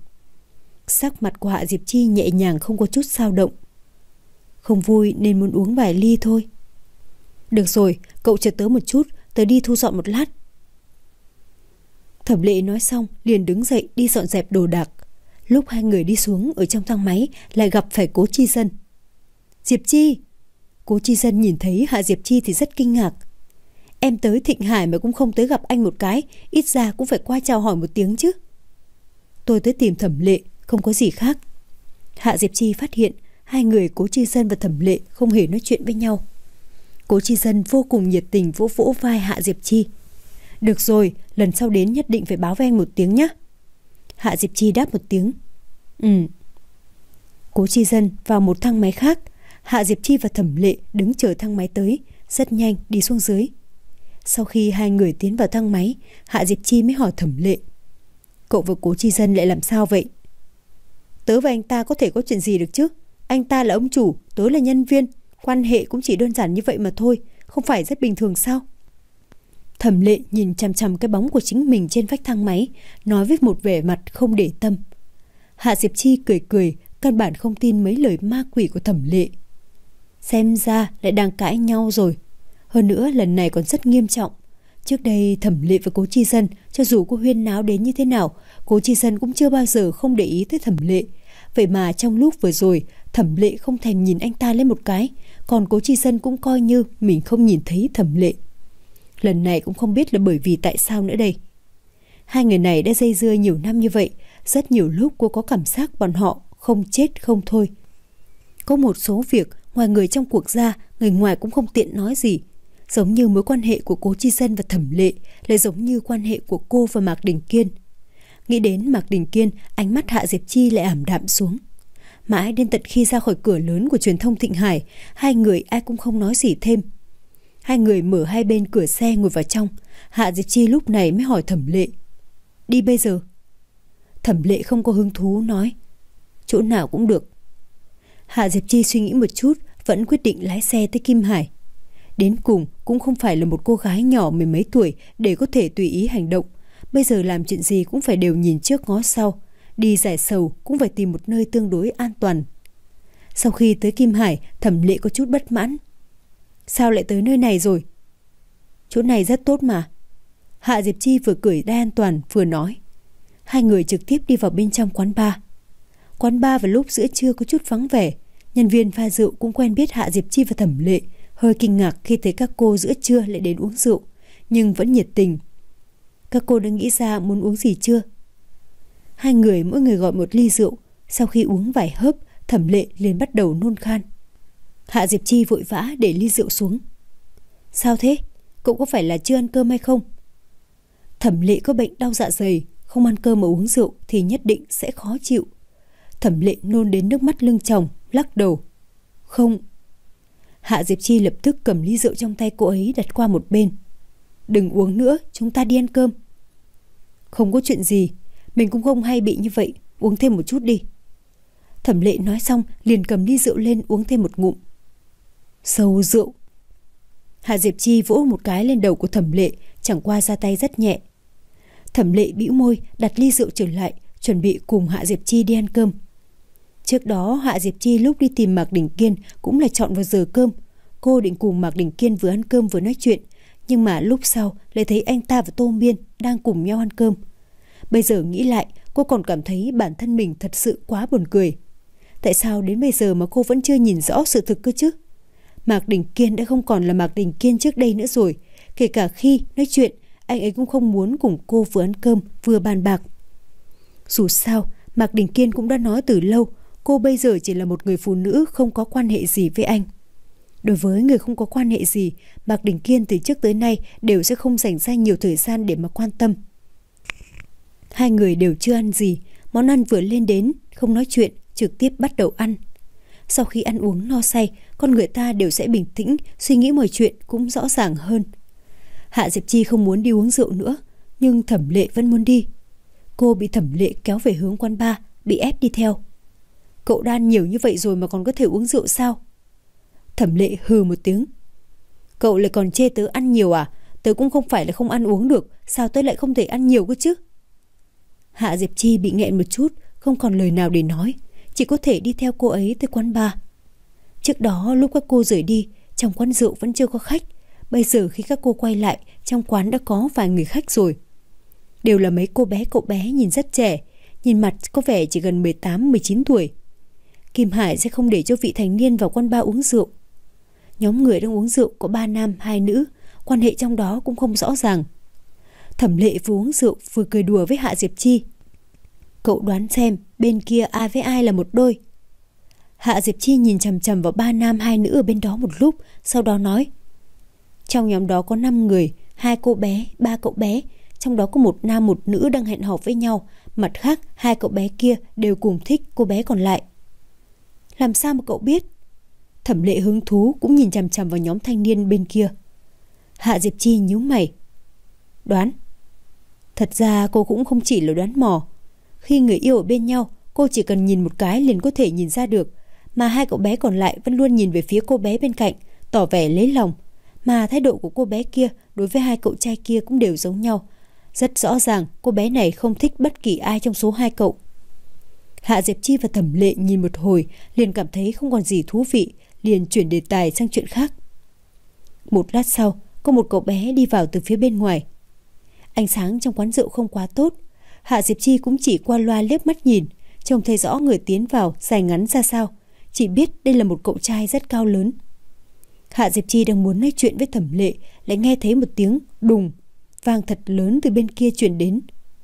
Sắc mặt của Hạ Diệp Chi nhẹ nhàng, không có chút dao động. Không vui nên muốn uống vài ly thôi. Được rồi, cậu chờ tớ một chút, tớ đi thu dọn một lát. Thẩm Lệ nói xong liền đứng dậy đi dọn dẹp đồ đạc. Lúc hai người đi xuống ở trong thang máy lại gặp phải Cố Chi Dân. Diệp Chi. Cố Chi Dân nhìn thấy Hạ Diệp Chi thì rất kinh ngạc. Em tới Thịnh Hải mà cũng không tới gặp anh một cái, ít ra cũng phải qua chào hỏi một tiếng chứ. Tôi tới tìm Thẩm Lệ, không có gì khác. Hạ Diệp Chi phát hiện hai người Cố Chi Dân và Thẩm Lệ không hề nói chuyện với nhau. Cố Chi Dân vô cùng nhiệt tình vỗ vỗ vai Hạ Diệp Chi. Được rồi, lần sau đến nhất định phải báo với anh một tiếng nhé. Hạ Diệp Chi đáp một tiếng. Ừ. Cố Chi Dân vào một thang máy khác. Hạ Diệp Chi và Thẩm Lệ đứng chờ thang máy tới, rất nhanh đi xuống dưới. Sau khi hai người tiến vào thang máy, Hạ Diệp Chi mới hỏi Thẩm Lệ. Cậu và Cố Chi Dân lại làm sao vậy? Tớ và anh ta có thể có chuyện gì được chứ? Anh ta là ông chủ, tớ là nhân viên. Quan hệ cũng chỉ đơn giản như vậy mà thôi, không phải rất bình thường sao? Thẩm Lệ nhìn chằm chằm cái bóng của chính mình trên vách thang máy, nói với một vẻ mặt không để tâm. Hạ Diệp Chi cười cười, căn bản không tin mấy lời ma quỷ của Thẩm Lệ. Xem ra lại đang cãi nhau rồi. Hơn nữa lần này còn rất nghiêm trọng. Trước đây Thẩm Lệ và Cố Chi Dân, cho dù cô huyên náo đến như thế nào, Cố Chi Dân cũng chưa bao giờ không để ý tới Thẩm Lệ. Vậy mà trong lúc vừa rồi, Thẩm Lệ không thèm nhìn anh ta lên một cái, còn Cố Chi Dân cũng coi như mình không nhìn thấy Thẩm Lệ. Lần này cũng không biết là bởi vì tại sao nữa đây. Hai người này đã dây dưa nhiều năm như vậy, rất nhiều lúc cô có cảm giác bọn họ không chết không thôi. Có một số việc ngoài người trong cuộc ra, người ngoài cũng không tiện nói gì. Giống như mối quan hệ của Cố Chi Dân và Thẩm Lệ lại giống như quan hệ của cô và Mạc Đình Kiên. Nghĩ đến Mạc Đình Kiên, ánh mắt Hạ Diệp Chi lại ảm đạm xuống. Mãi đến tận khi ra khỏi cửa lớn của truyền thông Thịnh Hải, hai người ai cũng không nói gì thêm. Hai người mở hai bên cửa xe ngồi vào trong. Hạ Diệp Chi lúc này mới hỏi Thẩm Lệ: Đi bây giờ? Thẩm Lệ không có hứng thú nói: Chỗ nào cũng được. Hạ Diệp Chi suy nghĩ một chút, vẫn quyết định lái xe tới Kim Hải. Đến cùng cũng không phải là một cô gái nhỏ mười mấy tuổi để có thể tùy ý hành động. Bây giờ làm chuyện gì cũng phải đều nhìn trước ngó sau. Đi giải sầu cũng phải tìm một nơi tương đối an toàn. Sau khi tới Kim Hải, Thẩm Lệ có chút bất mãn. Sao lại tới nơi này rồi? Chỗ này rất tốt mà. Hạ Diệp Chi vừa cười đai an toàn vừa nói. Hai người trực tiếp đi vào bên trong quán bar. Quán bar vào lúc giữa trưa có chút vắng vẻ. Nhân viên pha rượu cũng quen biết Hạ Diệp Chi và Thẩm Lệ, hơi kinh ngạc khi thấy các cô giữa trưa lại đến uống rượu, nhưng vẫn nhiệt tình. Các cô đã nghĩ ra muốn uống gì chưa? Hai người mỗi người gọi một ly rượu. Sau khi uống vài hớp, Thẩm Lệ liền bắt đầu nôn khan. Hạ Diệp Chi vội vã để ly rượu xuống. Sao thế? Cậu có phải là chưa ăn cơm hay không? Thẩm Lệ có bệnh đau dạ dày, không ăn cơm mà uống rượu thì nhất định sẽ khó chịu. Thẩm Lệ nôn đến nước mắt lưng tròng, lắc đầu. Không. Hạ Diệp Chi lập tức cầm ly rượu trong tay cô ấy đặt qua một bên. Đừng uống nữa, chúng ta đi ăn cơm. Không có chuyện gì, mình cũng không hay bị như vậy, uống thêm một chút đi. Thẩm Lệ nói xong liền cầm ly rượu lên uống thêm một ngụm. Sâu rượu. Hạ Diệp Chi vỗ một cái lên đầu của Thẩm Lệ, chẳng qua ra tay rất nhẹ. Thẩm Lệ bĩu môi đặt ly rượu trở lại, chuẩn bị cùng Hạ Diệp Chi đi ăn cơm. Trước đó Hạ Diệp Chi lúc đi tìm Mạc Đình Kiên cũng là chọn vào giờ cơm. Cô định cùng Mạc Đình Kiên vừa ăn cơm vừa nói chuyện, nhưng mà lúc sau lại thấy anh ta và Tô Miên đang cùng nhau ăn cơm. Bây giờ nghĩ lại, cô còn cảm thấy bản thân mình thật sự quá buồn cười. Tại sao đến bây giờ mà cô vẫn chưa nhìn rõ sự thực cơ chứ? Mạc Đình Kiên đã không còn là Mạc Đình Kiên trước đây nữa rồi. Kể cả khi nói chuyện, anh ấy cũng không muốn cùng cô vừa ăn cơm vừa bàn bạc. Dù sao, Mạc Đình Kiên cũng đã nói từ lâu, cô bây giờ chỉ là một người phụ nữ không có quan hệ gì với anh. Đối với người không có quan hệ gì, Mạc Đình Kiên từ trước tới nay đều sẽ không dành ra nhiều thời gian để mà quan tâm. Hai người đều chưa ăn gì, món ăn vừa lên đến, không nói chuyện, trực tiếp bắt đầu ăn. Sau khi ăn uống no say, con người ta đều sẽ bình tĩnh, suy nghĩ mọi chuyện cũng rõ ràng hơn. Hạ Diệp Chi không muốn đi uống rượu nữa, nhưng Thẩm Lệ vẫn muốn đi. Cô bị Thẩm Lệ kéo về hướng quán bar, bị ép đi theo. Cậu đã ăn nhiều như vậy rồi mà còn có thể uống rượu sao? Thẩm Lệ hừ một tiếng. Cậu lại còn chê tớ ăn nhiều à? Tớ cũng không phải là không ăn uống được, sao tớ lại không thể ăn nhiều cơ chứ? Hạ Diệp Chi bị nghẹn một chút, không còn lời nào để nói, chỉ có thể đi theo cô ấy tới quán bar. Trước đó lúc các cô rời đi, trong quán rượu vẫn chưa có khách. Bây giờ khi các cô quay lại, trong quán đã có vài người khách rồi. Đều là mấy cô bé cậu bé nhìn rất trẻ, nhìn mặt có vẻ chỉ gần mười tám mười chín tuổi. Kim Hải sẽ không để cho vị thành niên vào quán bar uống rượu. Nhóm người đang uống rượu có ba nam hai nữ, quan hệ trong đó cũng không rõ ràng. Thẩm Lệ vừa uống rượu vừa cười đùa với Hạ Diệp Chi. Cậu đoán xem bên kia ai với ai là một đôi? Hạ Diệp Chi nhìn chằm chằm vào ba nam hai nữ ở bên đó một lúc, sau đó nói. Trong nhóm đó có năm người, hai cô bé, ba cậu bé. Trong đó có một nam một nữ đang hẹn hò với nhau. Mặt khác hai cậu bé kia đều cùng thích cô bé còn lại. Làm sao mà cậu biết? Thẩm Lệ hứng thú cũng nhìn chằm chằm vào nhóm thanh niên bên kia. Hạ Diệp Chi nhíu mày. Đoán? Thật ra cô cũng không chỉ là đoán mò. Khi người yêu ở bên nhau, cô chỉ cần nhìn một cái liền có thể nhìn ra được. Mà hai cậu bé còn lại vẫn luôn nhìn về phía cô bé bên cạnh, tỏ vẻ lấy lòng. Mà thái độ của cô bé kia đối với hai cậu trai kia cũng đều giống nhau. Rất rõ ràng cô bé này không thích bất kỳ ai trong số hai cậu. Hạ Diệp Chi và Thẩm Lệ nhìn một hồi liền cảm thấy không còn gì thú vị, liền chuyển đề tài sang chuyện khác. Một lát sau, có một cậu bé đi vào từ phía bên ngoài. Ánh sáng trong quán rượu không quá tốt. Hạ Diệp Chi cũng chỉ qua loa liếc mắt nhìn, trông thấy rõ người tiến vào dài ngắn ra sao, chỉ biết đây là một cậu trai rất cao lớn. Hạ Diệp Chi đang muốn nói chuyện với Thẩm Lệ, lại nghe thấy một tiếng đùng vang thật lớn từ bên kia truyền đến.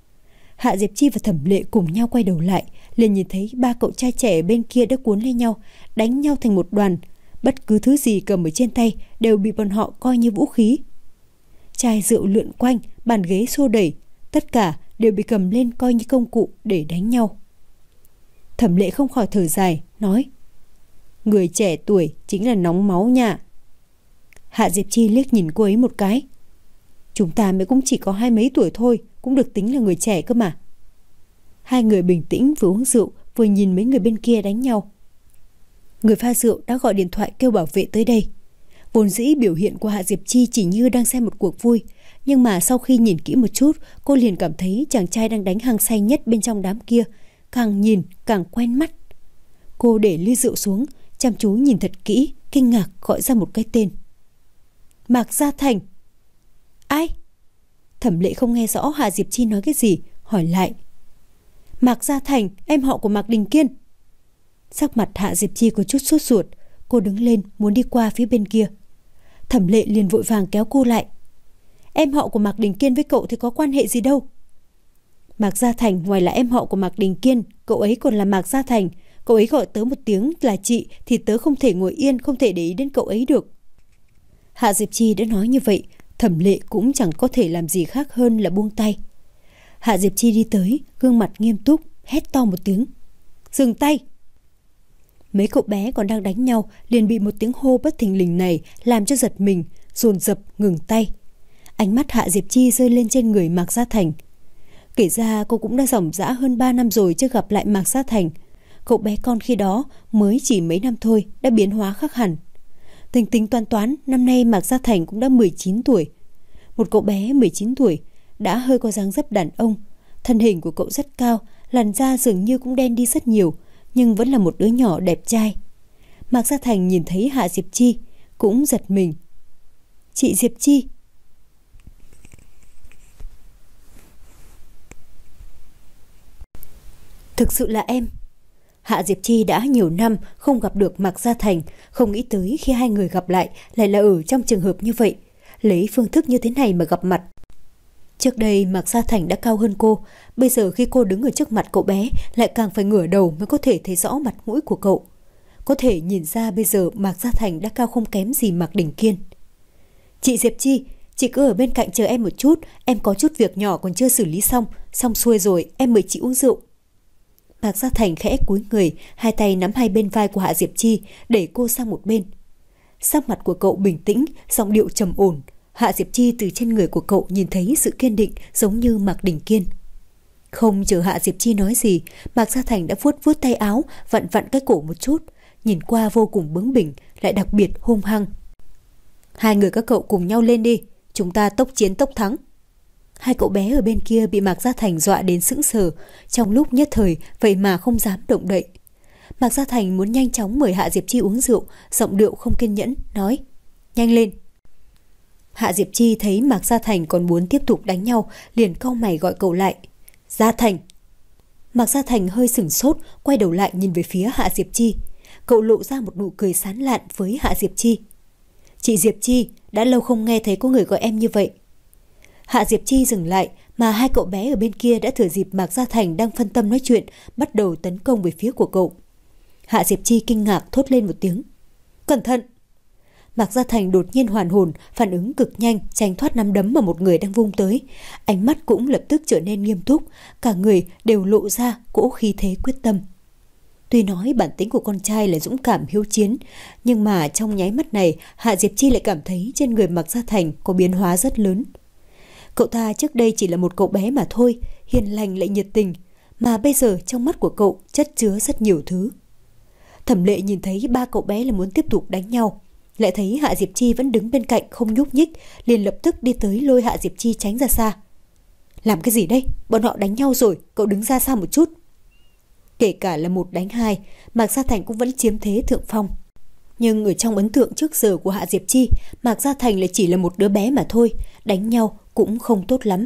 Hạ Diệp Chi và Thẩm Lệ cùng nhau quay đầu lại, liền nhìn thấy ba cậu trai trẻ bên kia đã cuốn lấy nhau, đánh nhau thành một đoàn. Bất cứ thứ gì cầm ở trên tay đều bị bọn họ coi như vũ khí. Chai rượu lượn quanh, bàn ghế xô đẩy, tất cả đều bị cầm lên coi như công cụ để đánh nhau. Thẩm Lệ không khỏi thở dài, nói: người trẻ tuổi chính là nóng máu nha. Hạ Diệp Chi liếc nhìn cô ấy một cái. Chúng ta mới cũng chỉ có hai mấy tuổi thôi, cũng được tính là người trẻ cơ mà. Hai người bình tĩnh vừa uống rượu vừa nhìn mấy người bên kia đánh nhau. Người pha rượu đã gọi điện thoại kêu bảo vệ tới đây. Vốn dĩ biểu hiện của Hạ Diệp Chi chỉ như đang xem một cuộc vui, nhưng mà sau khi nhìn kỹ một chút, cô liền cảm thấy chàng trai đang đánh hăng say nhất bên trong đám kia, càng nhìn càng quen mắt. Cô để ly rượu xuống, chăm chú nhìn thật kỹ, kinh ngạc gọi ra một cái tên: Mạc Gia Thành. Ai? Thẩm Lệ không nghe rõ Hạ Diệp Chi nói cái gì, hỏi lại: Mạc Gia Thành, em họ của Mạc Đình Kiên. Sắc mặt Hạ Diệp Chi có chút sốt ruột, cô đứng lên muốn đi qua phía bên kia. Thẩm Lệ liền vội vàng kéo cô lại: Em họ của Mạc Đình Kiên với cậu thì có quan hệ gì đâu. Mạc Gia Thành ngoài là em họ của Mạc Đình Kiên, cậu ấy còn là Mạc Gia Thành. Cậu ấy gọi tớ một tiếng là chị thì tớ không thể ngồi yên, không thể để ý đến cậu ấy được. Hạ Diệp Chi đã nói như vậy, Thẩm Lệ cũng chẳng có thể làm gì khác hơn là buông tay. Hạ Diệp Chi đi tới, gương mặt nghiêm túc, hét to một tiếng: Dừng tay! Mấy cậu bé còn đang đánh nhau liền bị một tiếng hô bất thình lình này làm cho giật mình, dồn dập ngừng tay. Ánh mắt Hạ Diệp Chi rơi lên trên người Mạc Gia Thành. Kể ra cô cũng đã ròng rã hơn ba năm rồi chưa gặp lại Mạc Gia Thành. Cậu bé con khi đó mới chỉ mấy năm thôi đã biến hóa khác hẳn. Tính tính toán toán, năm nay Mạc Gia Thành cũng đã mười chín tuổi. Một cậu bé mười chín tuổi đã hơi có dáng dấp đàn ông. Thân hình của cậu rất cao, làn da dường như cũng đen đi rất nhiều, nhưng vẫn là một đứa nhỏ đẹp trai. Mạc Gia Thành nhìn thấy Hạ Diệp Chi cũng giật mình. Chị Diệp Chi. Thực sự là em. Hạ Diệp Chi đã nhiều năm không gặp được Mạc Gia Thành, không nghĩ tới khi hai người gặp lại lại là ở trong trường hợp như vậy, lấy phương thức như thế này mà gặp mặt. Trước đây Mạc Gia Thành đã cao hơn cô, bây giờ khi cô đứng ở trước mặt cậu bé lại càng phải ngửa đầu mới có thể thấy rõ mặt mũi của cậu. Có thể nhìn ra bây giờ Mạc Gia Thành đã cao không kém gì Mạc Đình Kiên. Chị Diệp Chi, chị cứ ở bên cạnh chờ em một chút, em có chút việc nhỏ còn chưa xử lý xong, xong xuôi rồi em mời chị uống rượu. Mạc Gia Thành khẽ cúi người, hai tay nắm hai bên vai của Hạ Diệp Chi, đẩy cô sang một bên. Sắc mặt của cậu bình tĩnh, giọng điệu trầm ổn. Hạ Diệp Chi từ trên người của cậu nhìn thấy sự kiên định giống như Mạc Đình Kiên. Không chờ Hạ Diệp Chi nói gì, Mạc Gia Thành đã vuốt vuốt tay áo, vặn vặn cái cổ một chút, nhìn qua vô cùng bướng bỉnh, lại đặc biệt hung hăng. Hai người các cậu cùng nhau lên đi, chúng ta tốc chiến tốc thắng. Hai cậu bé ở bên kia bị Mạc Gia Thành dọa đến sững sờ, trong lúc nhất thời vậy mà không dám động đậy. Mạc Gia Thành muốn nhanh chóng mời Hạ Diệp Chi uống rượu, giọng điệu không kiên nhẫn, nói: Nhanh lên. Hạ Diệp Chi thấy Mạc Gia Thành còn muốn tiếp tục đánh nhau, liền cau mày gọi cậu lại: Gia Thành. Mạc Gia Thành hơi sửng sốt, quay đầu lại nhìn về phía Hạ Diệp Chi. Cậu lộ ra một nụ cười sán lạn với Hạ Diệp Chi. Chị Diệp Chi, đã lâu không nghe thấy có người gọi em như vậy. Hạ Diệp Chi dừng lại, mà hai cậu bé ở bên kia đã thừa dịp Mạc Gia Thành đang phân tâm nói chuyện, bắt đầu tấn công về phía của cậu. Hạ Diệp Chi kinh ngạc thốt lên một tiếng: Cẩn thận! Mạc Gia Thành đột nhiên hoàn hồn, phản ứng cực nhanh, tránh thoát nắm đấm mà một người đang vung tới. Ánh mắt cũng lập tức trở nên nghiêm túc, cả người đều lộ ra cỗ khí thế quyết tâm. Tuy nói bản tính của con trai là dũng cảm hiếu chiến, nhưng mà trong nháy mắt này, Hạ Diệp Chi lại cảm thấy trên người Mạc Gia Thành có biến hóa rất lớn. Cậu ta trước đây chỉ là một cậu bé mà thôi, hiền lành lại nhiệt tình, mà bây giờ trong mắt của cậu chất chứa rất nhiều thứ. Thẩm Lệ nhìn thấy ba cậu bé là muốn tiếp tục đánh nhau, lại thấy Hạ Diệp Chi vẫn đứng bên cạnh không nhúc nhích, liền lập tức đi tới lôi Hạ Diệp Chi tránh ra xa. Làm cái gì đây? Bọn họ đánh nhau rồi, cậu đứng ra xa một chút. Kể cả là một đánh hai, Mạc Gia Thành cũng vẫn chiếm thế thượng phong. Nhưng ở trong ấn tượng trước giờ của Hạ Diệp Chi, Mạc Gia Thành lại chỉ là một đứa bé mà thôi, đánh nhau cũng không tốt lắm.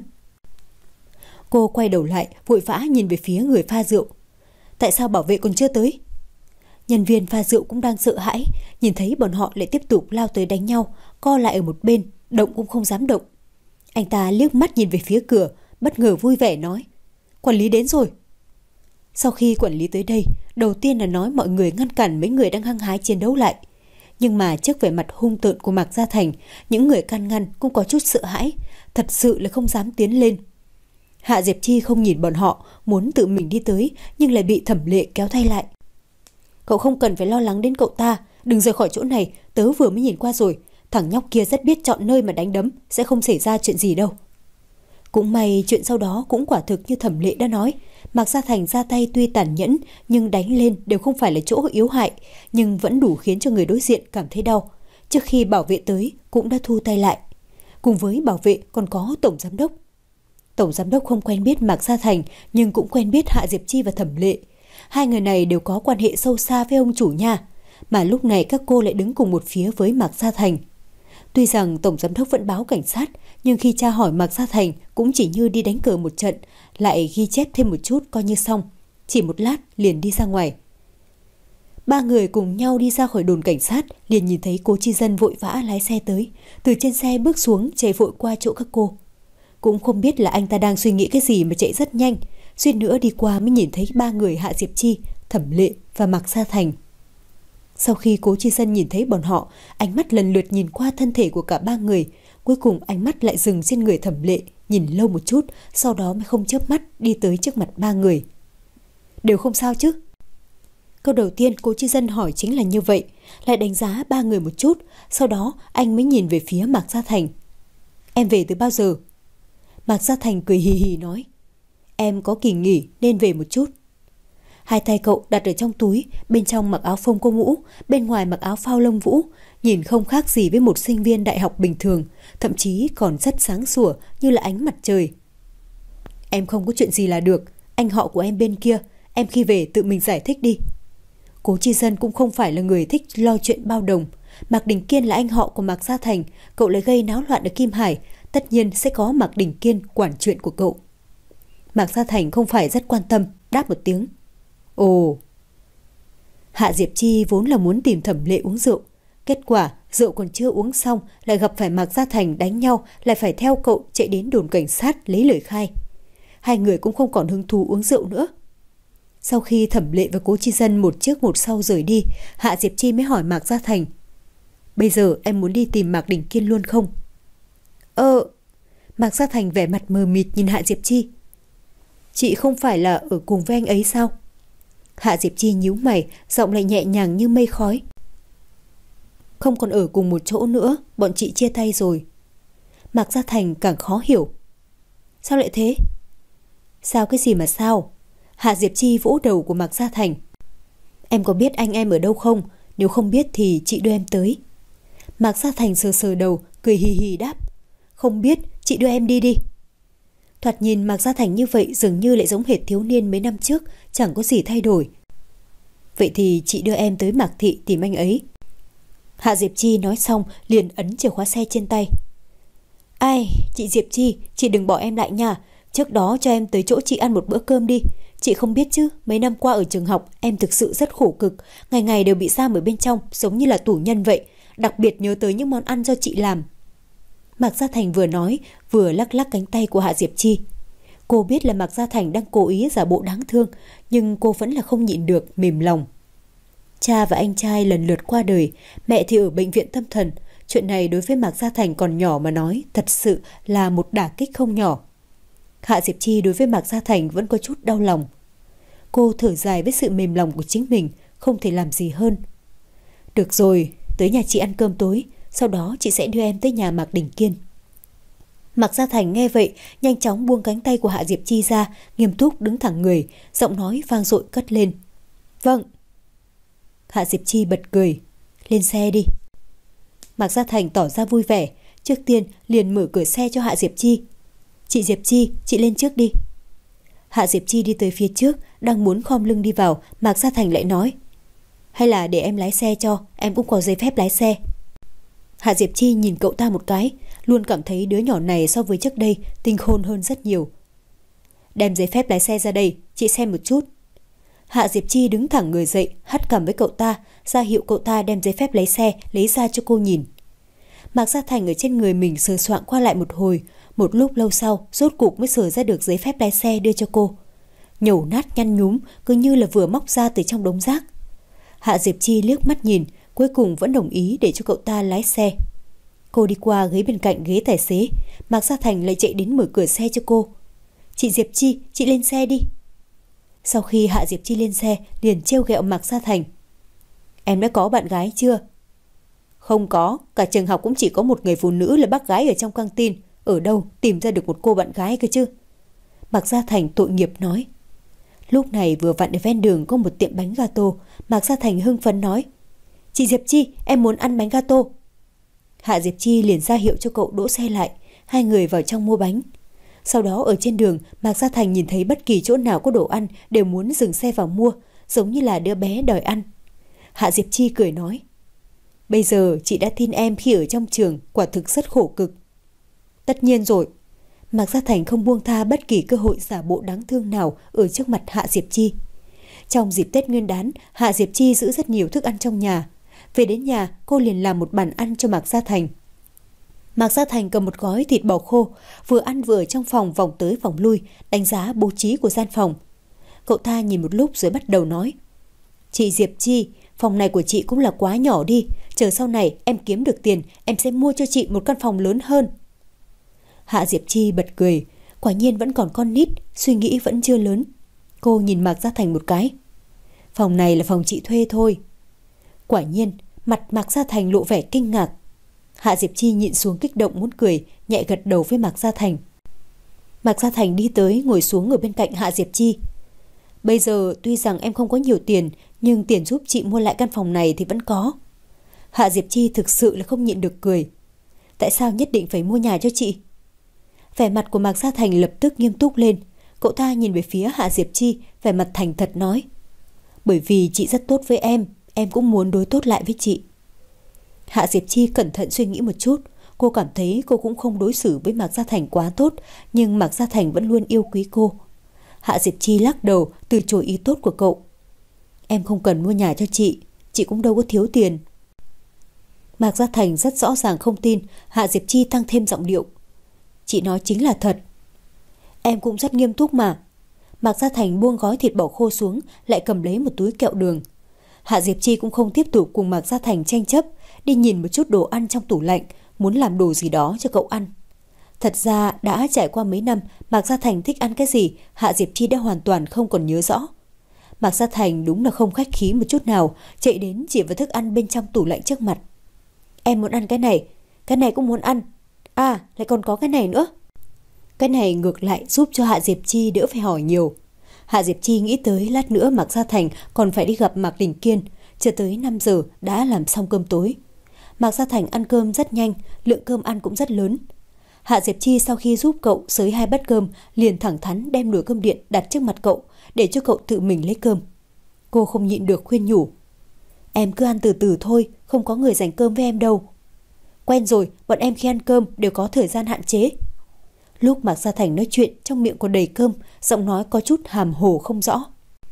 Cô quay đầu lại, vội vã nhìn về phía người pha rượu. Tại sao bảo vệ còn chưa tới? Nhân viên pha rượu cũng đang sợ hãi, nhìn thấy bọn họ lại tiếp tục lao tới đánh nhau, co lại ở một bên, động cũng không dám động. Anh ta liếc mắt nhìn về phía cửa, bất ngờ vui vẻ nói: Quản lý đến rồi. Sau khi quản lý tới đây, đầu tiên là nói mọi người ngăn cản mấy người đang hăng hái chiến đấu lại. Nhưng mà trước vẻ mặt hung tợn của Mạc Gia Thành, những người can ngăn cũng có chút sợ hãi, thật sự là không dám tiến lên. Hạ Diệp Chi không nhìn bọn họ, muốn tự mình đi tới nhưng lại bị Thẩm Lệ kéo tay lại. Cậu không cần phải lo lắng đến cậu ta, đừng rời khỏi chỗ này, tớ vừa mới nhìn qua rồi, thằng nhóc kia rất biết chọn nơi mà đánh đấm, sẽ không xảy ra chuyện gì đâu. Cũng may chuyện sau đó cũng quả thực như Thẩm Lệ đã nói, Mạc Gia Thành ra tay tuy tàn nhẫn nhưng đánh lên đều không phải là chỗ yếu hại, nhưng vẫn đủ khiến cho người đối diện cảm thấy đau. Trước khi bảo vệ tới cũng đã thu tay lại. Cùng với bảo vệ còn có Tổng Giám Đốc. Tổng Giám Đốc không quen biết Mạc Gia Thành nhưng cũng quen biết Hạ Diệp Chi và Thẩm Lệ. Hai người này đều có quan hệ sâu xa với ông chủ nhà, mà lúc này các cô lại đứng cùng một phía với Mạc Gia Thành. Tuy rằng Tổng Giám Đốc vẫn báo cảnh sát, nhưng khi tra hỏi Mạc Gia Thành cũng chỉ như đi đánh cờ một trận, lại ghi chép thêm một chút coi như xong. Chỉ một lát liền đi ra ngoài. Ba người cùng nhau đi ra khỏi đồn cảnh sát, liền nhìn thấy Cố Chi Dân vội vã lái xe tới, từ trên xe bước xuống chạy vội qua chỗ các cô. Cũng không biết là anh ta đang suy nghĩ cái gì mà chạy rất nhanh, suýt nữa đi qua mới nhìn thấy ba người Hạ Diệp Chi, Thẩm Lệ và Mạc Gia Thành. Sau khi Cố Chi Dân nhìn thấy bọn họ, ánh mắt lần lượt nhìn qua thân thể của cả ba người, cuối cùng ánh mắt lại dừng trên người Thẩm Lệ, nhìn lâu một chút, sau đó mới không chớp mắt đi tới trước mặt ba người. Đều không sao chứ? Câu đầu tiên Cố Chi Dân hỏi chính là như vậy, lại đánh giá ba người một chút, sau đó anh mới nhìn về phía Mạc Gia Thành. Em về từ bao giờ? Mạc Gia Thành cười hì hì nói, em có kỳ nghỉ nên về một chút. Hai tay cậu đặt ở trong túi, bên trong mặc áo phông có mũ, bên ngoài mặc áo phao lông vũ, nhìn không khác gì với một sinh viên đại học bình thường, thậm chí còn rất sáng sủa như là ánh mặt trời. Em không có chuyện gì là được, anh họ của em bên kia, em khi về tự mình giải thích đi. Cố Chi Dân cũng không phải là người thích lo chuyện bao đồng. Mạc Đình Kiên là anh họ của Mạc Gia Thành, cậu lại gây náo loạn ở Kim Hải, tất nhiên sẽ có Mạc Đình Kiên quản chuyện của cậu. Mạc Gia Thành không phải rất quan tâm, đáp một tiếng. Ồ. Hạ Diệp Chi vốn là muốn tìm Thẩm Lệ uống rượu, kết quả rượu còn chưa uống xong lại gặp phải Mạc Gia Thành đánh nhau, lại phải theo cậu chạy đến đồn cảnh sát lấy lời khai. Hai người cũng không còn hứng thú uống rượu nữa. Sau khi Thẩm Lệ và Cố Chi Dân một trước một sau rời đi, Hạ Diệp Chi mới hỏi Mạc Gia Thành, bây giờ em muốn đi tìm Mạc Đình Kiên luôn không? Ờ. Mạc Gia Thành vẻ mặt mờ mịt nhìn Hạ Diệp Chi. Chị không phải là ở cùng với anh ấy sao? Hạ Diệp Chi nhíu mày, giọng lại nhẹ nhàng như mây khói. Không còn ở cùng một chỗ nữa, bọn chị chia tay rồi. Mạc Gia Thành càng khó hiểu. Sao lại thế? Sao cái gì mà sao? Hạ Diệp Chi vỗ đầu của Mạc Gia Thành. Em có biết anh em ở đâu không? Nếu không biết thì chị đưa em tới. Mạc Gia Thành sờ sờ đầu, cười hì hì đáp. Không biết, chị đưa em đi đi. Thoạt nhìn Mạc Gia Thành như vậy dường như lại giống hệt thiếu niên mấy năm trước, chẳng có gì thay đổi. Vậy thì chị đưa em tới Mạc Thị tìm anh ấy. Hạ Diệp Chi nói xong liền ấn chìa khóa xe trên tay. Ai, chị Diệp Chi, chị đừng bỏ em lại nha. Trước đó cho em tới chỗ chị ăn một bữa cơm đi. Chị không biết chứ, mấy năm qua ở trường học em thực sự rất khổ cực, ngày ngày đều bị giam ở bên trong, giống như là tù nhân vậy. Đặc biệt nhớ tới những món ăn do chị làm. Mạc Gia Thành vừa nói vừa lắc lắc cánh tay của Hạ Diệp Chi. Cô biết là Mạc Gia Thành đang cố ý giả bộ đáng thương, nhưng cô vẫn là không nhịn được mềm lòng. Cha và anh trai lần lượt qua đời, mẹ thì ở bệnh viện tâm thần. Chuyện này đối với Mạc Gia Thành còn nhỏ mà nói thật sự là một đả kích không nhỏ. Hạ Diệp Chi đối với Mạc Gia Thành vẫn có chút đau lòng. Cô thở dài với sự mềm lòng của chính mình, không thể làm gì hơn. Được rồi, tới nhà chị ăn cơm tối, sau đó chị sẽ đưa em tới nhà Mạc Đình Kiên. Mạc Gia Thành nghe vậy, nhanh chóng buông cánh tay của Hạ Diệp Chi ra, nghiêm túc đứng thẳng người, giọng nói vang dội cất lên. Vâng. Hạ Diệp Chi bật cười. Lên xe đi. Mạc Gia Thành tỏ ra vui vẻ, trước tiên liền mở cửa xe cho Hạ Diệp Chi. Chị Diệp Chi, chị lên trước đi. Hạ Diệp Chi đi tới phía trước, đang muốn khom lưng đi vào, Mạc Gia Thành lại nói. Hay là để em lái xe cho, em cũng có giấy phép lái xe. Hạ Diệp Chi nhìn cậu ta một cái, luôn cảm thấy đứa nhỏ này so với trước đây tinh khôn hơn rất nhiều. Đem giấy phép lái xe ra đây, chị xem một chút. Hạ Diệp Chi đứng thẳng người dậy, hất cằm với cậu ta, ra hiệu cậu ta đem giấy phép lái xe lấy ra cho cô nhìn. Mạc Gia Thành ở trên người mình sờ soạng qua lại một hồi, một lúc lâu sau rốt cục mới sờ ra được giấy phép lái xe đưa cho cô. Nhầu nát nhăn nhúm, cứ như là vừa móc ra từ trong đống rác. Hạ Diệp Chi liếc mắt nhìn, cuối cùng vẫn đồng ý để cho cậu ta lái xe. Cô đi qua ghế bên cạnh ghế tài xế, Mạc Gia Thành lại chạy đến mở cửa xe cho cô. Chị Diệp Chi, chị lên xe đi. Sau khi Hạ Diệp Chi lên xe, liền trêu ghẹo Mạc Gia Thành. Em đã có bạn gái chưa? Không có, cả trường học cũng chỉ có một người phụ nữ là bác gái ở trong căng tin. Ở đâu tìm ra được một cô bạn gái cơ chứ? Mạc Gia Thành tội nghiệp nói. Lúc này vừa vặn ở ven đường có một tiệm bánh gato. Mạc Gia Thành hưng phấn nói. Chị Diệp Chi, em muốn ăn bánh gato. Hạ Diệp Chi liền ra hiệu cho cậu đỗ xe lại. Hai người vào trong mua bánh. Sau đó ở trên đường, Mạc Gia Thành nhìn thấy bất kỳ chỗ nào có đồ ăn đều muốn dừng xe vào mua, giống như là đứa bé đòi ăn. Hạ Diệp Chi cười nói. Bây giờ chị đã tin em khi ở trong trường, quả thực rất khổ cực. Tất nhiên rồi. Mạc Gia Thành không buông tha bất kỳ cơ hội giả bộ đáng thương nào ở trước mặt Hạ Diệp Chi. Trong dịp Tết Nguyên đán, Hạ Diệp Chi giữ rất nhiều thức ăn trong nhà. Về đến nhà, cô liền làm một bàn ăn cho Mạc Gia Thành. Mạc Gia Thành cầm một gói thịt bò khô, vừa ăn vừa ở trong phòng vòng tới vòng lui, đánh giá bố trí của gian phòng. Cậu ta nhìn một lúc rồi bắt đầu nói. Chị Diệp Chi, phòng này của chị cũng là quá nhỏ đi. Chờ sau này em kiếm được tiền, em sẽ mua cho chị một căn phòng lớn hơn. Hạ Diệp Chi bật cười. Quả nhiên vẫn còn con nít, suy nghĩ vẫn chưa lớn. Cô nhìn Mạc Gia Thành một cái. Phòng này là phòng chị thuê thôi. Quả nhiên, mặt Mạc Gia Thành lộ vẻ kinh ngạc. Hạ Diệp Chi nhịn xuống kích động muốn cười, nhẹ gật đầu với Mạc Gia Thành. Mạc Gia Thành đi tới ngồi xuống ở bên cạnh Hạ Diệp Chi. Bây giờ tuy rằng em không có nhiều tiền, nhưng tiền giúp chị mua lại căn phòng này thì vẫn có. Hạ Diệp Chi thực sự là không nhịn được cười. Tại sao nhất định phải mua nhà cho chị? Vẻ mặt của Mạc Gia Thành lập tức nghiêm túc lên. Cậu ta nhìn về phía Hạ Diệp Chi, vẻ mặt thành thật nói. Bởi vì chị rất tốt với em, em cũng muốn đối tốt lại với chị. Hạ Diệp Chi cẩn thận suy nghĩ một chút. Cô cảm thấy cô cũng không đối xử với Mạc Gia Thành quá tốt, nhưng Mạc Gia Thành vẫn luôn yêu quý cô. Hạ Diệp Chi lắc đầu từ chối ý tốt của cậu. Em không cần mua nhà cho chị, chị cũng đâu có thiếu tiền. Mạc Gia Thành rất rõ ràng không tin. Hạ Diệp Chi tăng thêm giọng điệu. Chị nói chính là thật. Em cũng rất nghiêm túc mà. Mạc Gia Thành buông gói thịt bò khô xuống, lại cầm lấy một túi kẹo đường. Hạ Diệp Chi cũng không tiếp tục cùng Mạc Gia Thành tranh chấp, đi nhìn một chút đồ ăn trong tủ lạnh, muốn làm đồ gì đó cho cậu ăn. Thật ra đã trải qua mấy năm, Mạc Gia Thành thích ăn cái gì, Hạ Diệp Chi đã hoàn toàn không còn nhớ rõ. Mạc Gia Thành đúng là không khách khí một chút nào, chạy đến chỉ vào thức ăn bên trong tủ lạnh trước mặt. Em muốn ăn cái này, cái này cũng muốn ăn. À, lại còn có cái này nữa. Cái này ngược lại giúp cho Hạ Diệp Chi đỡ phải hỏi nhiều. Hạ Diệp Chi nghĩ tới lát nữa Mạc Gia Thành còn phải đi gặp Mạc Đình Kiên. Chưa tới năm giờ đã làm xong cơm tối. Mạc Gia Thành ăn cơm rất nhanh, lượng cơm ăn cũng rất lớn. Hạ Diệp Chi sau khi giúp cậu xới hai bát cơm, liền thẳng thắn đem nồi cơm điện đặt trước mặt cậu, để cho cậu tự mình lấy cơm. Cô không nhịn được khuyên nhủ. Em cứ ăn từ từ thôi, không có người dành cơm với em đâu. Quen rồi, bọn em khi ăn cơm đều có thời gian hạn chế. Lúc Mạc Gia Thành nói chuyện, trong miệng còn đầy cơm, giọng nói có chút hàm hồ không rõ.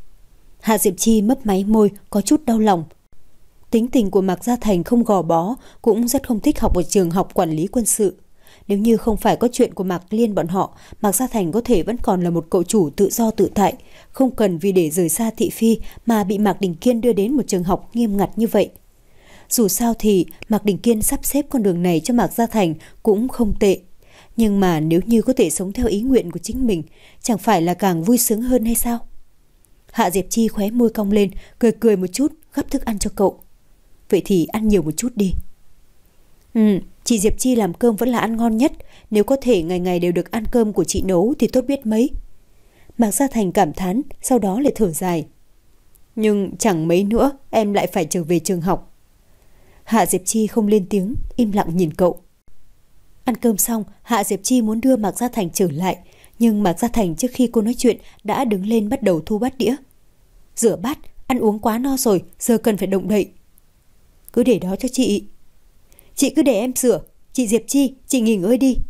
Hạ Diệp Chi mấp máy môi, có chút đau lòng. Tính tình của Mạc Gia Thành không gò bó, cũng rất không thích học ở trường học quản lý quân sự. Nếu như không phải có chuyện của Mạc Liên bọn họ, Mạc Gia Thành có thể vẫn còn là một cậu chủ tự do tự tại, không cần vì để rời xa thị phi mà bị Mạc Đình Kiên đưa đến một trường học nghiêm ngặt như vậy. Dù sao thì Mạc Đình Kiên sắp xếp con đường này cho Mạc Gia Thành cũng không tệ. Nhưng mà nếu như có thể sống theo ý nguyện của chính mình, chẳng phải là càng vui sướng hơn hay sao? Hạ Diệp Chi khóe môi cong lên, cười cười một chút, gắp thức ăn cho cậu. Vậy thì ăn nhiều một chút đi. Ừ, chị Diệp Chi làm cơm vẫn là ăn ngon nhất. Nếu có thể ngày ngày đều được ăn cơm của chị nấu thì tốt biết mấy. Mạc Gia Thành cảm thán, sau đó lại thở dài. Nhưng chẳng mấy nữa em lại phải trở về trường học. Hạ Diệp Chi không lên tiếng, im lặng nhìn cậu. Ăn cơm xong, Hạ Diệp Chi muốn đưa Mạc Gia Thành trở lại, nhưng Mạc Gia Thành trước khi cô nói chuyện đã đứng lên bắt đầu thu bát đĩa. Rửa bát, ăn uống quá no rồi, giờ cần phải động đậy. Cứ để đó cho chị. Chị cứ để em rửa. Chị Diệp Chi, chị nghỉ ngơi đi.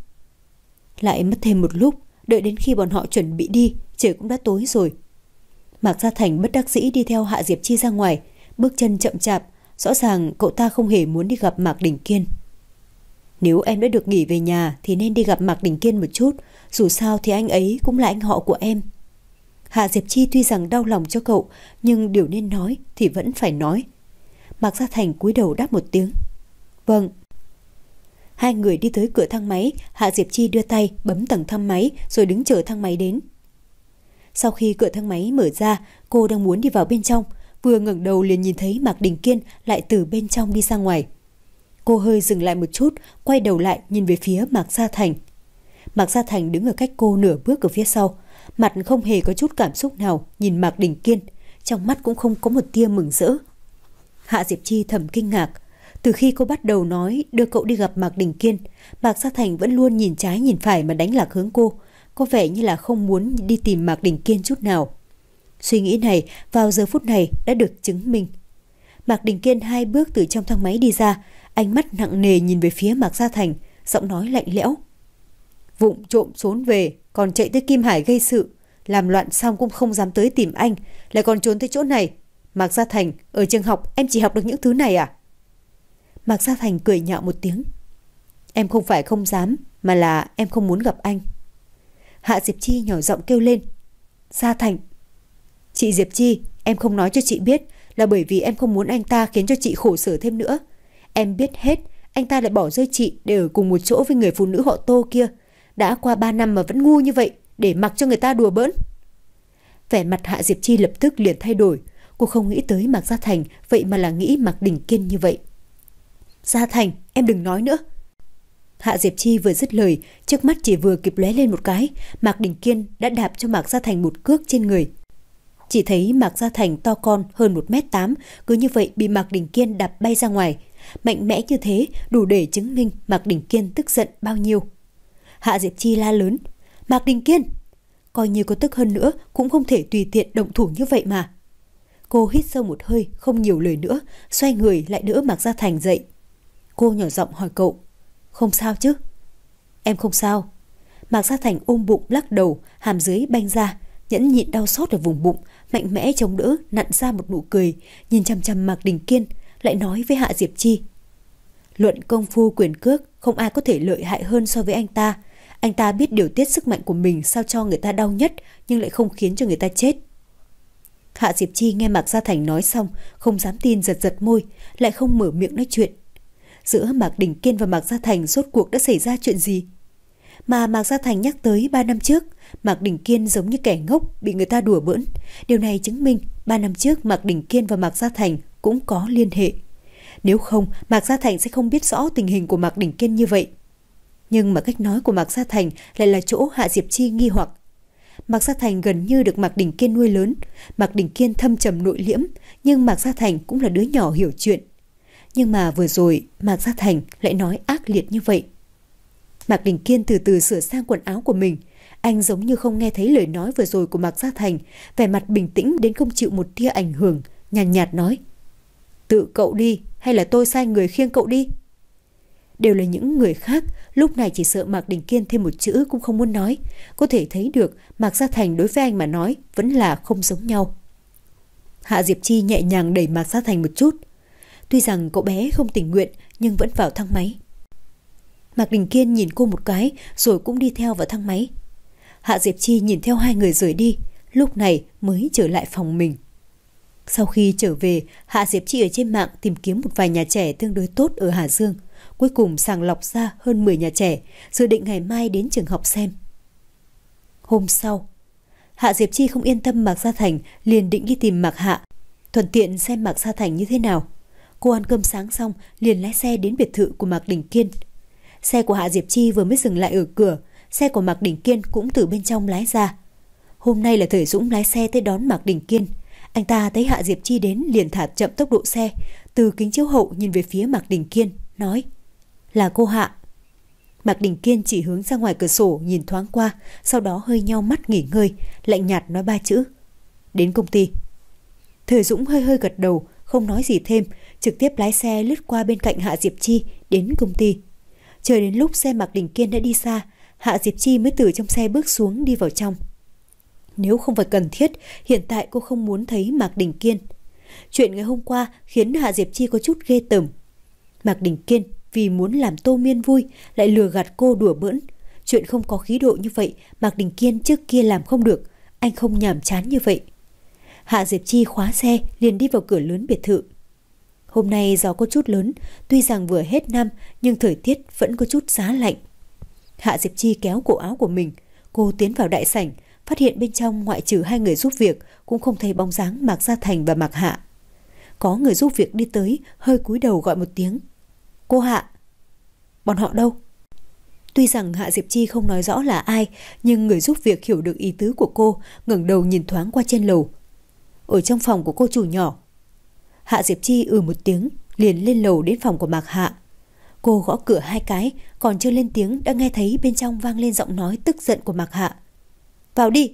Lại mất thêm một lúc, đợi đến khi bọn họ chuẩn bị đi, trời cũng đã tối rồi. Mạc Gia Thành bất đắc dĩ đi theo Hạ Diệp Chi ra ngoài, bước chân chậm chạp, rõ ràng cậu ta không hề muốn đi gặp Mạc Đình Kiên. Nếu em đã được nghỉ về nhà thì nên đi gặp Mạc Đình Kiên một chút, dù sao thì anh ấy cũng là anh họ của em. Hạ Diệp Chi tuy rằng đau lòng cho cậu, nhưng điều nên nói thì vẫn phải nói. Mạc Gia Thành cúi đầu đáp một tiếng. Vâng. Hai người đi tới cửa thang máy, Hạ Diệp Chi đưa tay bấm tầng thang máy rồi đứng chờ thang máy đến. Sau khi cửa thang máy mở ra, cô đang muốn đi vào bên trong, vừa ngẩng đầu liền nhìn thấy Mạc Đình Kiên lại từ bên trong đi ra ngoài. Cô hơi dừng lại một chút, quay đầu lại nhìn về phía Mạc Gia Thành. Mạc Gia Thành đứng ở cách cô nửa bước ở phía sau, mặt không hề có chút cảm xúc nào nhìn Mạc Đình Kiên, trong mắt cũng không có một tia mừng rỡ. Hạ Diệp Chi thầm kinh ngạc. Từ khi cô bắt đầu nói đưa cậu đi gặp Mạc Đình Kiên, Mạc Gia Thành vẫn luôn nhìn trái nhìn phải mà đánh lạc hướng cô, có vẻ như là không muốn đi tìm Mạc Đình Kiên chút nào. Suy nghĩ này vào giờ phút này đã được chứng minh. Mạc Đình Kiên hai bước từ trong thang máy đi ra, ánh mắt nặng nề nhìn về phía Mạc Gia Thành, giọng nói lạnh lẽo. Vụng trộm trốn về, còn chạy tới Kim Hải gây sự, làm loạn xong cũng không dám tới tìm anh, lại còn trốn tới chỗ này. Mạc Gia Thành, ở trường học em chỉ học được những thứ này à? Mạc Gia Thành cười nhạo một tiếng. Em không phải không dám, mà là em không muốn gặp anh. Hạ Diệp Chi nhỏ giọng kêu lên. Gia Thành. Chị Diệp Chi, em không nói cho chị biết là bởi vì em không muốn anh ta khiến cho chị khổ sở thêm nữa. Em biết hết, anh ta lại bỏ rơi chị để ở cùng một chỗ với người phụ nữ họ Tô kia. Đã qua ba năm mà vẫn ngu như vậy, để mặc cho người ta đùa bỡn. Vẻ mặt Hạ Diệp Chi lập tức liền thay đổi. Cô không nghĩ tới Mạc Gia Thành, vậy mà là nghĩ Mạc Đình Kiên như vậy. Gia Thành, em đừng nói nữa. Hạ Diệp Chi vừa dứt lời, trước mắt chỉ vừa kịp lóe lên một cái, Mạc Đình Kiên đã đạp cho Mạc Gia Thành một cước trên người. Chỉ thấy Mạc Gia Thành to con hơn một mét tám, cứ như vậy bị Mạc Đình Kiên đạp bay ra ngoài. Mạnh mẽ như thế đủ để chứng minh Mạc Đình Kiên tức giận bao nhiêu. Hạ Diệp Chi la lớn. Mạc Đình Kiên! Coi như có tức hơn nữa cũng không thể tùy tiện động thủ như vậy mà. Cô hít sâu một hơi, không nhiều lời nữa, xoay người lại đỡ Mạc Gia Thành dậy. Cô nhỏ giọng hỏi cậu. Không sao chứ? Em không sao. Mạc Gia Thành ôm bụng lắc đầu, hàm dưới banh ra, nhẫn nhịn đau xót ở vùng bụng, mạnh mẽ chống đỡ, nặn ra một nụ cười, nhìn chăm chăm Mạc Đình Kiên, lại nói với Hạ Diệp Chi. Luận công phu quyền cước, không ai có thể lợi hại hơn so với anh ta. Anh ta biết điều tiết sức mạnh của mình sao cho người ta đau nhất, nhưng lại không khiến cho người ta chết. Hạ Diệp Chi nghe Mạc Gia Thành nói xong, không dám tin, giật giật môi, lại không mở miệng nói chuyện. Giữa Mạc Đình Kiên và Mạc Gia Thành rốt cuộc đã xảy ra chuyện gì? Mà Mạc Gia Thành nhắc tới ba năm trước, Mạc Đình Kiên giống như kẻ ngốc bị người ta đùa bỡn. Điều này chứng minh ba năm trước Mạc Đình Kiên và Mạc Gia Thành cũng có liên hệ. Nếu không, Mạc Gia Thành sẽ không biết rõ tình hình của Mạc Đình Kiên như vậy. Nhưng mà cách nói của Mạc Gia Thành lại là chỗ Hạ Diệp Chi nghi hoặc. Mạc Gia Thành gần như được Mạc Đình Kiên nuôi lớn. Mạc Đình Kiên thâm trầm nội liễm, nhưng Mạc Gia Thành cũng là đứa nhỏ hiểu chuyện. Nhưng mà vừa rồi Mạc Gia Thành lại nói ác liệt như vậy. Mạc Đình Kiên từ từ sửa sang quần áo của mình. Anh giống như không nghe thấy lời nói vừa rồi của Mạc Gia Thành, vẻ mặt bình tĩnh đến không chịu một tia ảnh hưởng, nhàn nhạt, nhạt nói. Tự cậu đi, hay là tôi sai người khiêng cậu đi? Đều là những người khác, lúc này chỉ sợ Mạc Đình Kiên thêm một chữ cũng không muốn nói. Có thể thấy được Mạc Gia Thành đối với anh mà nói vẫn là không giống nhau. Hạ Diệp Chi nhẹ nhàng đẩy Mạc Gia Thành một chút. Tuy rằng cậu bé không tình nguyện nhưng vẫn vào thang máy. Mạc Đình Kiên nhìn cô một cái rồi cũng đi theo vào thang máy. Hạ Diệp Chi nhìn theo hai người rời đi, lúc này mới trở lại phòng mình. Sau khi trở về, Hạ Diệp Chi ở trên mạng tìm kiếm một vài nhà trẻ tương đối tốt ở Hà Dương. Cuối cùng sàng lọc ra hơn mười nhà trẻ, dự định ngày mai đến trường học xem. Hôm sau, Hạ Diệp Chi không yên tâm Mạc Gia Thành, liền định đi tìm Mạc Hạ, thuận tiện xem Mạc Gia Thành như thế nào. Cô ăn cơm sáng xong, liền lái xe đến biệt thự của Mạc Đình Kiên. Xe của Hạ Diệp Chi vừa mới dừng lại ở cửa, xe của Mạc Đình Kiên cũng từ bên trong lái ra. Hôm nay là Thời Dũng lái xe tới đón Mạc Đình Kiên. Anh ta thấy Hạ Diệp Chi đến liền thả chậm tốc độ xe, từ kính chiếu hậu nhìn về phía Mạc Đình Kiên, nói: Là cô Hạ. Mạc Đình Kiên chỉ hướng ra ngoài cửa sổ nhìn thoáng qua, sau đó hơi nheo mắt nghỉ ngơi, lạnh nhạt nói ba chữ: Đến công ty. Thời Dũng hơi hơi gật đầu, không nói gì thêm, trực tiếp lái xe lướt qua bên cạnh Hạ Diệp Chi đến công ty. Chờ đến lúc xe Mạc Đình Kiên đã đi xa, Hạ Diệp Chi mới từ trong xe bước xuống đi vào trong. Nếu không phải cần thiết, hiện tại cô không muốn thấy Mạc Đình Kiên. Chuyện ngày hôm qua khiến Hạ Diệp Chi có chút ghê tởm. Mạc Đình Kiên vì muốn làm Tô Miên vui lại lừa gạt cô đùa bỡn. Chuyện không có khí độ như vậy Mạc Đình Kiên trước kia làm không được, anh không nhàm chán như vậy. Hạ Diệp Chi khóa xe liền đi vào cửa lớn biệt thự. Hôm nay gió có chút lớn, tuy rằng vừa hết năm nhưng thời tiết vẫn có chút giá lạnh. Hạ Diệp Chi kéo cổ áo của mình, cô tiến vào đại sảnh, phát hiện bên trong ngoại trừ hai người giúp việc cũng không thấy bóng dáng Mạc Gia Thành và Mạc Hạ. Có người giúp việc đi tới, hơi cúi đầu gọi một tiếng. Cô Hạ. Bọn họ đâu? Tuy rằng Hạ Diệp Chi không nói rõ là ai, nhưng người giúp việc hiểu được ý tứ của cô, ngẩng đầu nhìn thoáng qua trên lầu. Ở trong phòng của cô chủ nhỏ. Hạ Diệp Chi ừ một tiếng, liền lên lầu đến phòng của Mạc Hạ. Cô gõ cửa hai cái, còn chưa lên tiếng đã nghe thấy bên trong vang lên giọng nói tức giận của Mạc Hạ. Vào đi.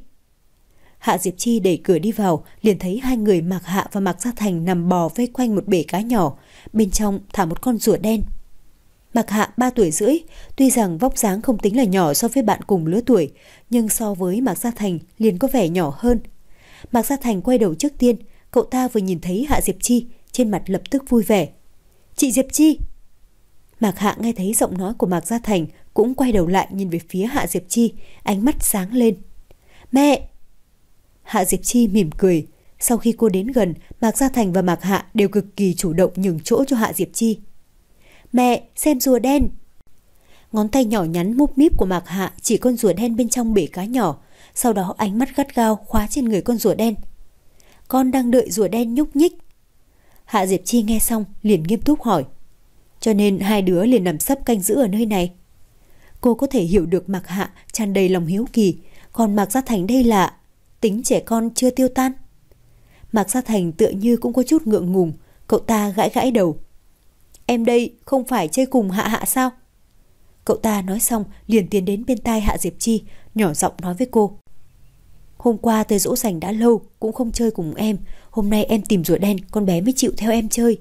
Hạ Diệp Chi đẩy cửa đi vào, liền thấy hai người Mạc Hạ và Mạc Gia Thành nằm bò vây quanh một bể cá nhỏ, bên trong thả một con rùa đen. Mạc Hạ ba tuổi rưỡi, tuy rằng vóc dáng không tính là nhỏ so với bạn cùng lứa tuổi, nhưng so với Mạc Gia Thành liền có vẻ nhỏ hơn. Mạc Gia Thành quay đầu trước tiên, cậu ta vừa nhìn thấy Hạ Diệp Chi, trên mặt lập tức vui vẻ. Chị Diệp Chi! Mạc Hạ nghe thấy giọng nói của Mạc Gia Thành, cũng quay đầu lại nhìn về phía Hạ Diệp Chi, ánh mắt sáng lên. Mẹ! Hạ Diệp Chi mỉm cười. Sau khi cô đến gần, Mạc Gia Thành và Mạc Hạ đều cực kỳ chủ động nhường chỗ cho Hạ Diệp Chi. Mẹ, xem rùa đen! Ngón tay nhỏ nhắn múp míp của Mạc Hạ chỉ con rùa đen bên trong bể cá nhỏ, sau đó ánh mắt gắt gao khóa trên người con rùa đen. Con đang đợi rùa đen nhúc nhích. Hạ Diệp Chi nghe xong liền nghiêm túc hỏi. Cho nên hai đứa liền nằm sấp canh giữ ở nơi này. Cô có thể hiểu được Mạc Hạ tràn đầy lòng hiếu kỳ, còn Mạc Gia Thành đây là tính trẻ con chưa tiêu tan. Mạc Gia Thành tựa như cũng có chút ngượng ngùng, cậu ta gãi gãi đầu. Em đây không phải chơi cùng Hạ Hạ sao? Cậu ta nói xong liền tiến đến bên tai Hạ Diệp Chi, nhỏ giọng nói với cô. Hôm qua tới dỗ dành đã lâu, cũng không chơi cùng em. Hôm nay em tìm rùa đen, con bé mới chịu theo em chơi.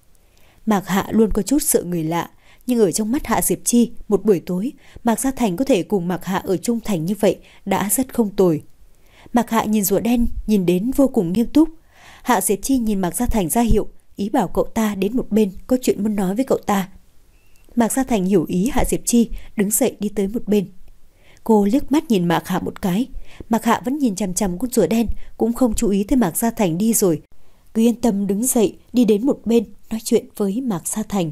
Mạc Hạ luôn có chút sợ người lạ, nhưng ở trong mắt Hạ Diệp Chi, một buổi tối, Mạc Gia Thành có thể cùng Mạc Hạ ở chung thành như vậy đã rất không tồi. Mạc Hạ nhìn rùa đen, nhìn đến vô cùng nghiêm túc. Hạ Diệp Chi nhìn Mạc Gia Thành ra hiệu, ý bảo cậu ta đến một bên, có chuyện muốn nói với cậu ta. Mạc Gia Thành hiểu ý Hạ Diệp Chi, đứng dậy đi tới một bên. Cô liếc mắt nhìn Mạc Hạ một cái. Mạc Hạ vẫn nhìn chằm chằm con rùa đen, cũng không chú ý tới Mạc Gia Thành đi rồi, cứ yên tâm đứng dậy đi đến một bên nói chuyện với Mạc Gia Thành.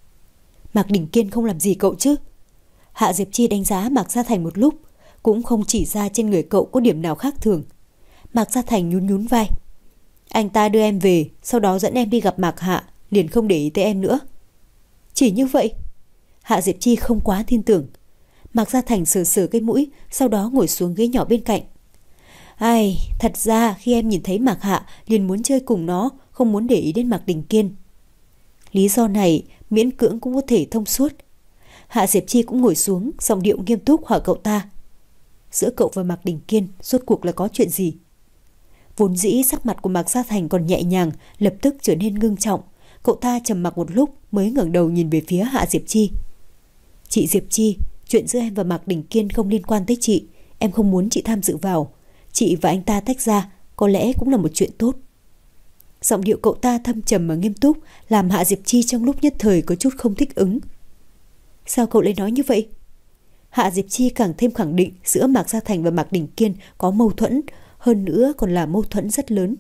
Mạc Đình Kiên không làm gì cậu chứ? Hạ Diệp Chi đánh giá Mạc Gia Thành một lúc, cũng không chỉ ra trên người cậu có điểm nào khác thường. Mạc Gia Thành nhún nhún vai. Anh ta đưa em về, sau đó dẫn em đi gặp Mạc Hạ, liền không để ý tới em nữa. Chỉ như vậy? Hạ Diệp Chi không quá tin tưởng. Mạc Gia Thành sờ sờ cái mũi, sau đó ngồi xuống ghế nhỏ bên cạnh. Ai, thật ra khi em nhìn thấy Mạc Hạ liền muốn chơi cùng nó, không muốn để ý đến Mạc Đình Kiên. Lý do này miễn cưỡng cũng có thể thông suốt. Hạ Diệp Chi cũng ngồi xuống, giọng điệu nghiêm túc hỏi cậu ta. Giữa cậu và Mạc Đình Kiên rốt cuộc là có chuyện gì? Vốn dĩ sắc mặt của Mạc Gia Thành còn nhẹ nhàng, lập tức trở nên ngưng trọng. Cậu ta trầm mặc một lúc mới ngẩng đầu nhìn về phía Hạ Diệp Chi. Chị Diệp Chi, chuyện giữa em và Mạc Đình Kiên không liên quan tới chị. Em không muốn chị tham dự vào. Chị và anh ta tách ra, có lẽ cũng là một chuyện tốt. Giọng điệu cậu ta thâm trầm và nghiêm túc, làm Hạ Diệp Chi trong lúc nhất thời có chút không thích ứng. Sao cậu lại nói như vậy? Hạ Diệp Chi càng thêm khẳng định giữa Mạc Gia Thành và Mạc Đình Kiên có mâu thuẫn, hơn nữa còn là mâu thuẫn rất lớn.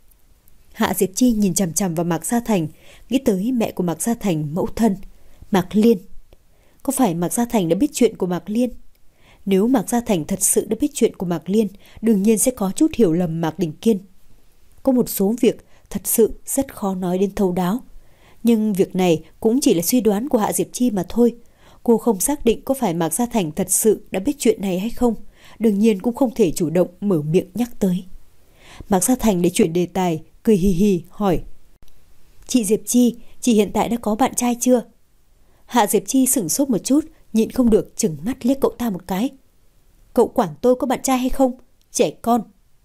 Hạ Diệp Chi nhìn chằm chằm vào Mạc Gia Thành, nghĩ tới mẹ của Mạc Gia Thành, mẫu thân Mạc Liên. Có phải Mạc Gia Thành đã biết chuyện của Mạc Liên? Nếu Mạc Gia Thành thật sự đã biết chuyện của Mạc Liên, đương nhiên sẽ có chút hiểu lầm Mạc Đình Kiên. Có một số việc thật sự rất khó nói đến thấu đáo. Nhưng việc này cũng chỉ là suy đoán của Hạ Diệp Chi mà thôi. Cô không xác định có phải Mạc Gia Thành thật sự đã biết chuyện này hay không. Đương nhiên cũng không thể chủ động mở miệng nhắc tới. Mạc Gia Thành để chuyển đề tài, cười hì hì hỏi. Chị Diệp Chi, chị hiện tại đã có bạn trai chưa? Hạ Diệp Chi sửng sốt một chút, nhịn không được chừng mắt liếc cậu ta một cái. Cậu quản tôi có bạn trai hay không? Trẻ con.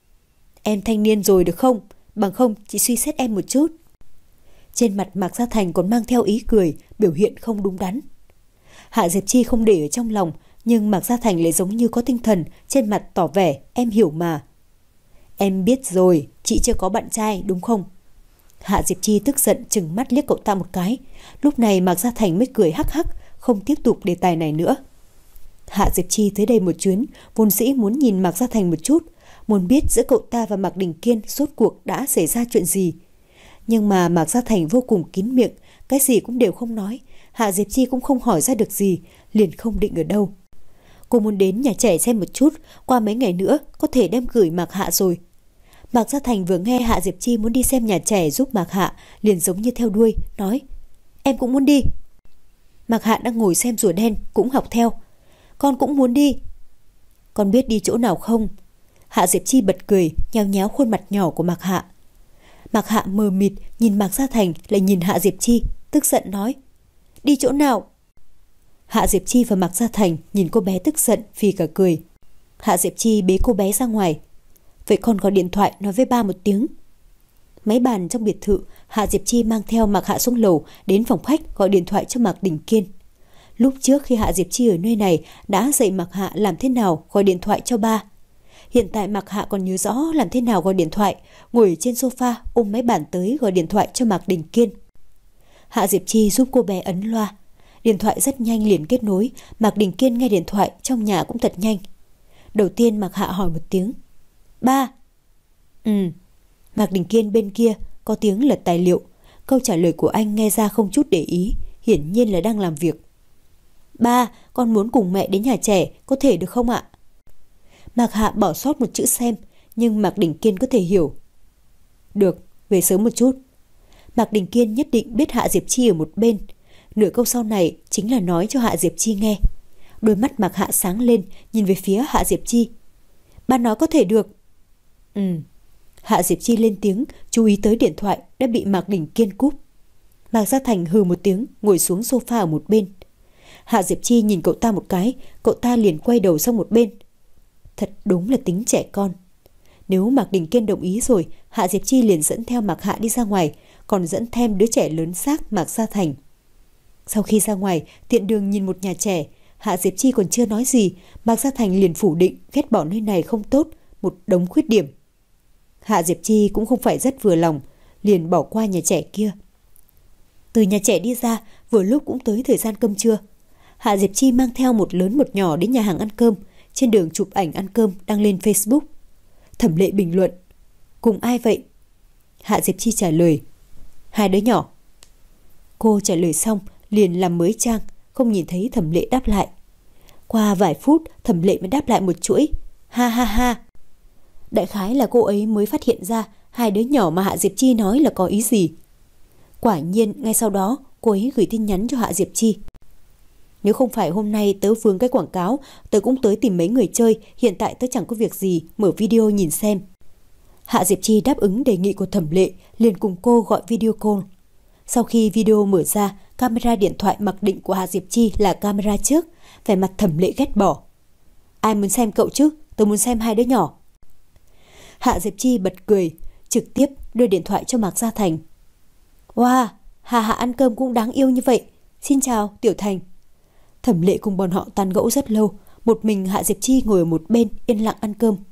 Em thanh niên rồi được không? Bằng không chị suy xét em một chút. Trên mặt Mạc Gia Thành còn mang theo ý cười, biểu hiện không đúng đắn. Hạ Diệp Chi không để ở trong lòng, nhưng Mạc Gia Thành lại giống như có tinh thần, trên mặt tỏ vẻ em hiểu mà. Em biết rồi, chị chưa có bạn trai đúng không? Hạ Diệp Chi tức giận chừng mắt liếc cậu ta một cái. Lúc này Mạc Gia Thành mới cười hắc hắc, không tiếp tục đề tài này nữa. Hạ Diệp Chi tới đây một chuyến, vốn dĩ muốn nhìn Mạc Gia Thành một chút, muốn biết giữa cậu ta và Mạc Đình Kiên rốt cuộc đã xảy ra chuyện gì. Nhưng mà Mạc Gia Thành vô cùng kín miệng, cái gì cũng đều không nói. Hạ Diệp Chi cũng không hỏi ra được gì, liền không định ở đâu. Cô muốn đến nhà trẻ xem một chút, qua mấy ngày nữa có thể đem gửi Mạc Hạ rồi. Mạc Gia Thành vừa nghe Hạ Diệp Chi muốn đi xem nhà trẻ giúp Mạc Hạ, liền giống như theo đuôi, nói: Em cũng muốn đi. Mạc Hạ đang ngồi xem rùa đen, cũng học theo: Con cũng muốn đi. Con biết đi chỗ nào không? Hạ Diệp Chi bật cười, nhéo nhéo khuôn mặt nhỏ của Mạc Hạ. Mạc Hạ mờ mịt nhìn Mạc Gia Thành, lại nhìn Hạ Diệp Chi, tức giận nói: Đi chỗ nào? Hạ Diệp Chi và Mạc Gia Thành nhìn cô bé tức giận, phì cả cười. Hạ Diệp Chi bế cô bé ra ngoài: Vậy con gọi điện thoại nói với ba một tiếng. Máy bàn trong biệt thự, Hạ Diệp Chi mang theo Mạc Hạ xuống lầu, đến phòng khách gọi điện thoại cho Mạc Đình Kiên. Lúc trước khi Hạ Diệp Chi ở nơi này đã dạy Mạc Hạ làm thế nào gọi điện thoại cho ba. Hiện tại Mạc Hạ còn nhớ rõ làm thế nào gọi điện thoại, ngồi trên sofa ôm máy bàn tới gọi điện thoại cho Mạc Đình Kiên. Hạ Diệp Chi giúp cô bé ấn loa. Điện thoại rất nhanh liền kết nối, Mạc Đình Kiên nghe điện thoại trong nhà cũng thật nhanh. Đầu tiên Mạc Hạ hỏi một tiếng: Ba. Ừ. Mạc Đình Kiên bên kia có tiếng lật tài liệu. Câu trả lời của anh nghe ra không chút để ý, hiển nhiên là đang làm việc. Ba, con muốn cùng mẹ đến nhà trẻ, có thể được không ạ? Mạc Hạ bỏ sót một chữ xem, nhưng Mạc Đình Kiên có thể hiểu. Được, về sớm một chút. Mạc Đình Kiên nhất định biết Hạ Diệp Chi ở một bên. Nửa câu sau này chính là nói cho Hạ Diệp Chi nghe. Đôi mắt Mạc Hạ sáng lên, nhìn về phía Hạ Diệp Chi. Ba nói có thể được. Ừ. Hạ Diệp Chi lên tiếng, chú ý tới điện thoại đã bị Mạc Đình Kiên cúp. Mạc Gia Thành hừ một tiếng, ngồi xuống sofa ở một bên. Hạ Diệp Chi nhìn cậu ta một cái, cậu ta liền quay đầu sang một bên. Thật đúng là tính trẻ con. Nếu Mạc Đình Kiên đồng ý rồi, Hạ Diệp Chi liền dẫn theo Mạc Hạ đi ra ngoài, còn dẫn thêm đứa trẻ lớn xác Mạc Gia Thành. Sau khi ra ngoài, tiện đường nhìn một nhà trẻ, Hạ Diệp Chi còn chưa nói gì, Mạc Gia Thành liền phủ định ghét bỏ nơi này không tốt, một đống khuyết điểm. Hạ Diệp Chi cũng không phải rất vừa lòng, liền bỏ qua nhà trẻ kia. Từ nhà trẻ đi ra, vừa lúc cũng tới thời gian cơm trưa. Hạ Diệp Chi mang theo một lớn một nhỏ đến nhà hàng ăn cơm, trên đường chụp ảnh ăn cơm đăng lên Facebook. Thẩm Lệ bình luận: Cùng ai vậy? Hạ Diệp Chi trả lời: Hai đứa nhỏ. Cô trả lời xong liền làm mới trang, không nhìn thấy Thẩm Lệ đáp lại. Qua vài phút, Thẩm Lệ mới đáp lại một chuỗi: Ha ha ha. Đại khái là cô ấy mới phát hiện ra hai đứa nhỏ mà Hạ Diệp Chi nói là có ý gì. Quả nhiên ngay sau đó cô ấy gửi tin nhắn cho Hạ Diệp Chi: Nếu không phải hôm nay tớ vướng cái quảng cáo, tớ cũng tới tìm mấy người chơi, hiện tại tớ chẳng có việc gì, mở video nhìn xem. Hạ Diệp Chi đáp ứng đề nghị của Thẩm Lệ, liền cùng cô gọi video call. Sau khi video mở ra, camera điện thoại mặc định của Hạ Diệp Chi là camera trước, vẻ mặt Thẩm Lệ ghét bỏ. Ai muốn xem cậu chứ, tớ muốn xem hai đứa nhỏ. Hạ Diệp Chi bật cười, trực tiếp đưa điện thoại cho Mạc Gia Thành. Wow, Hà Hạ ăn cơm cũng đáng yêu như vậy. Xin chào, Tiểu Thành. Thẩm Lệ cùng bọn họ tán gẫu rất lâu, một mình Hạ Diệp Chi ngồi ở một bên yên lặng ăn cơm.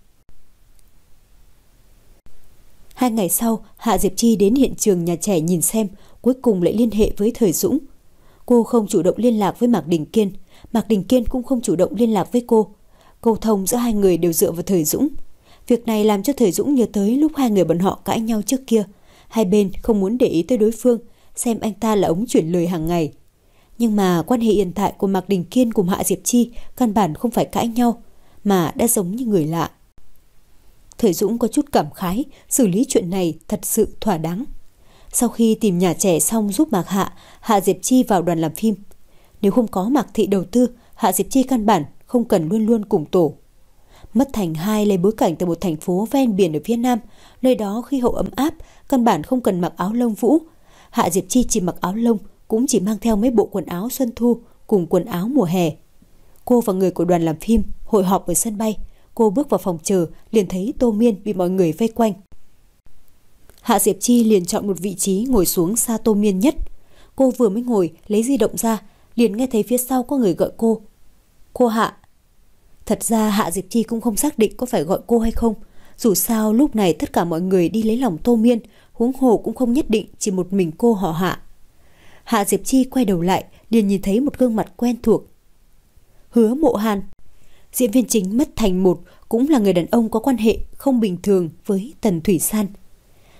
Hai ngày sau, Hạ Diệp Chi đến hiện trường nhà trẻ nhìn xem, cuối cùng lại liên hệ với Thời Dũng. Cô không chủ động liên lạc với Mạc Đình Kiên, Mạc Đình Kiên cũng không chủ động liên lạc với cô. Câu thông giữa hai người đều dựa vào Thời Dũng. Việc này làm cho Thời Dũng nhớ tới lúc hai người bọn họ cãi nhau trước kia. Hai bên không muốn để ý tới đối phương, xem anh ta là ống chuyển lời hàng ngày. Nhưng mà quan hệ hiện tại của Mạc Đình Kiên cùng Hạ Diệp Chi căn bản không phải cãi nhau, mà đã giống như người lạ. Thời Dũng có chút cảm khái, xử lý chuyện này thật sự thỏa đáng. Sau khi tìm nhà trẻ xong giúp Mạc Hạ, Hạ Diệp Chi vào đoàn làm phim. Nếu không có Mạc Thị đầu tư, Hạ Diệp Chi căn bản không cần luôn luôn cùng tổ. Mất Thành hai lấy bối cảnh từ một thành phố ven biển ở phía Nam, nơi đó khí hậu ấm áp, căn bản không cần mặc áo lông vũ. Hạ Diệp Chi chỉ mặc áo lông, cũng chỉ mang theo mấy bộ quần áo xuân thu cùng quần áo mùa hè. Cô và người của đoàn làm phim hội họp ở sân bay. Cô bước vào phòng chờ, liền thấy Tô Miên bị mọi người vây quanh. Hạ Diệp Chi liền chọn một vị trí ngồi xuống xa Tô Miên nhất. Cô vừa mới ngồi, lấy di động ra, liền nghe thấy phía sau có người gọi cô. Cô Hạ. Thật ra Hạ Diệp Chi cũng không xác định có phải gọi cô hay không. Dù sao lúc này tất cả mọi người đi lấy lòng Tô Miên, huống hồ cũng không nhất định chỉ một mình cô họ Hạ. Hạ Diệp Chi quay đầu lại, liền nhìn thấy một gương mặt quen thuộc. Hứa Mộ Hàn. Diễn viên chính Mất Thành một cũng là người đàn ông có quan hệ không bình thường với Tần Thủy San.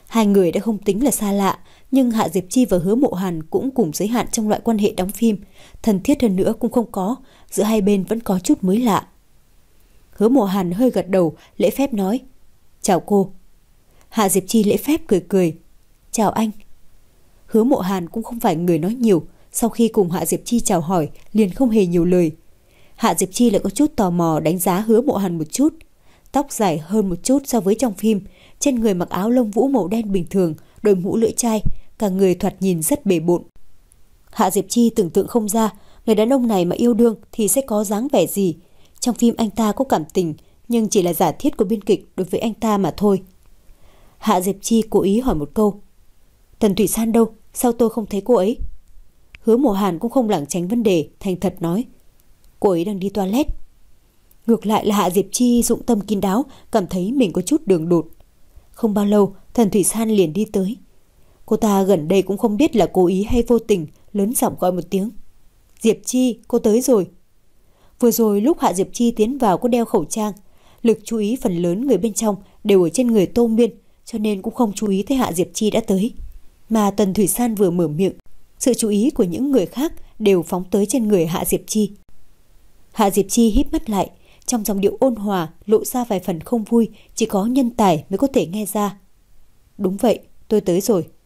Hai người đã không tính là xa lạ, nhưng Hạ Diệp Chi và Hứa Mộ Hàn cũng cùng giới hạn trong loại quan hệ đóng phim, thân thiết hơn nữa cũng không có, giữa hai bên vẫn có chút mới lạ. Hứa Mộ Hàn hơi gật đầu, lễ phép nói, chào cô. Hạ Diệp Chi lễ phép cười cười, chào anh. Hứa Mộ Hàn cũng không phải người nói nhiều, sau khi cùng Hạ Diệp Chi chào hỏi, liền không hề nhiều lời. Hạ Diệp Chi lại có chút tò mò đánh giá Hứa Mộ Hàn một chút. Tóc dài hơn một chút so với trong phim, trên người mặc áo lông vũ màu đen bình thường, đội mũ lưỡi chai, cả người thoạt nhìn rất bề bộn. Hạ Diệp Chi tưởng tượng không ra, người đàn ông này mà yêu đương thì sẽ có dáng vẻ gì. Trong phim anh ta có cảm tình, nhưng chỉ là giả thiết của biên kịch đối với anh ta mà thôi. Hạ Diệp Chi cố ý hỏi một câu, Tần Thủy San đâu? Sao tôi không thấy cô ấy? Hứa Mộ Hàn cũng không lảng tránh vấn đề, thành thật nói, cô ấy đang đi toilet. Ngược lại là Hạ Diệp Chi dụng tâm kín đáo, cảm thấy mình có chút đường đột. Không bao lâu, Tần Thủy San liền đi tới. Cô ta gần đây cũng không biết là cố ý hay vô tình, lớn giọng gọi một tiếng, Diệp Chi, cô tới rồi. Vừa rồi lúc Hạ Diệp Chi tiến vào có đeo khẩu trang, lực chú ý phần lớn người bên trong đều ở trên người Tô Miên, cho nên cũng không chú ý thấy Hạ Diệp Chi đã tới. Mà Tần Thủy San vừa mở miệng, sự chú ý của những người khác đều phóng tới trên người Hạ Diệp Chi. Hạ Diệp Chi híp mắt lại, trong giọng điệu ôn hòa lộ ra vài phần không vui, chỉ có nhân tài mới có thể nghe ra. Đúng vậy, tôi tới rồi.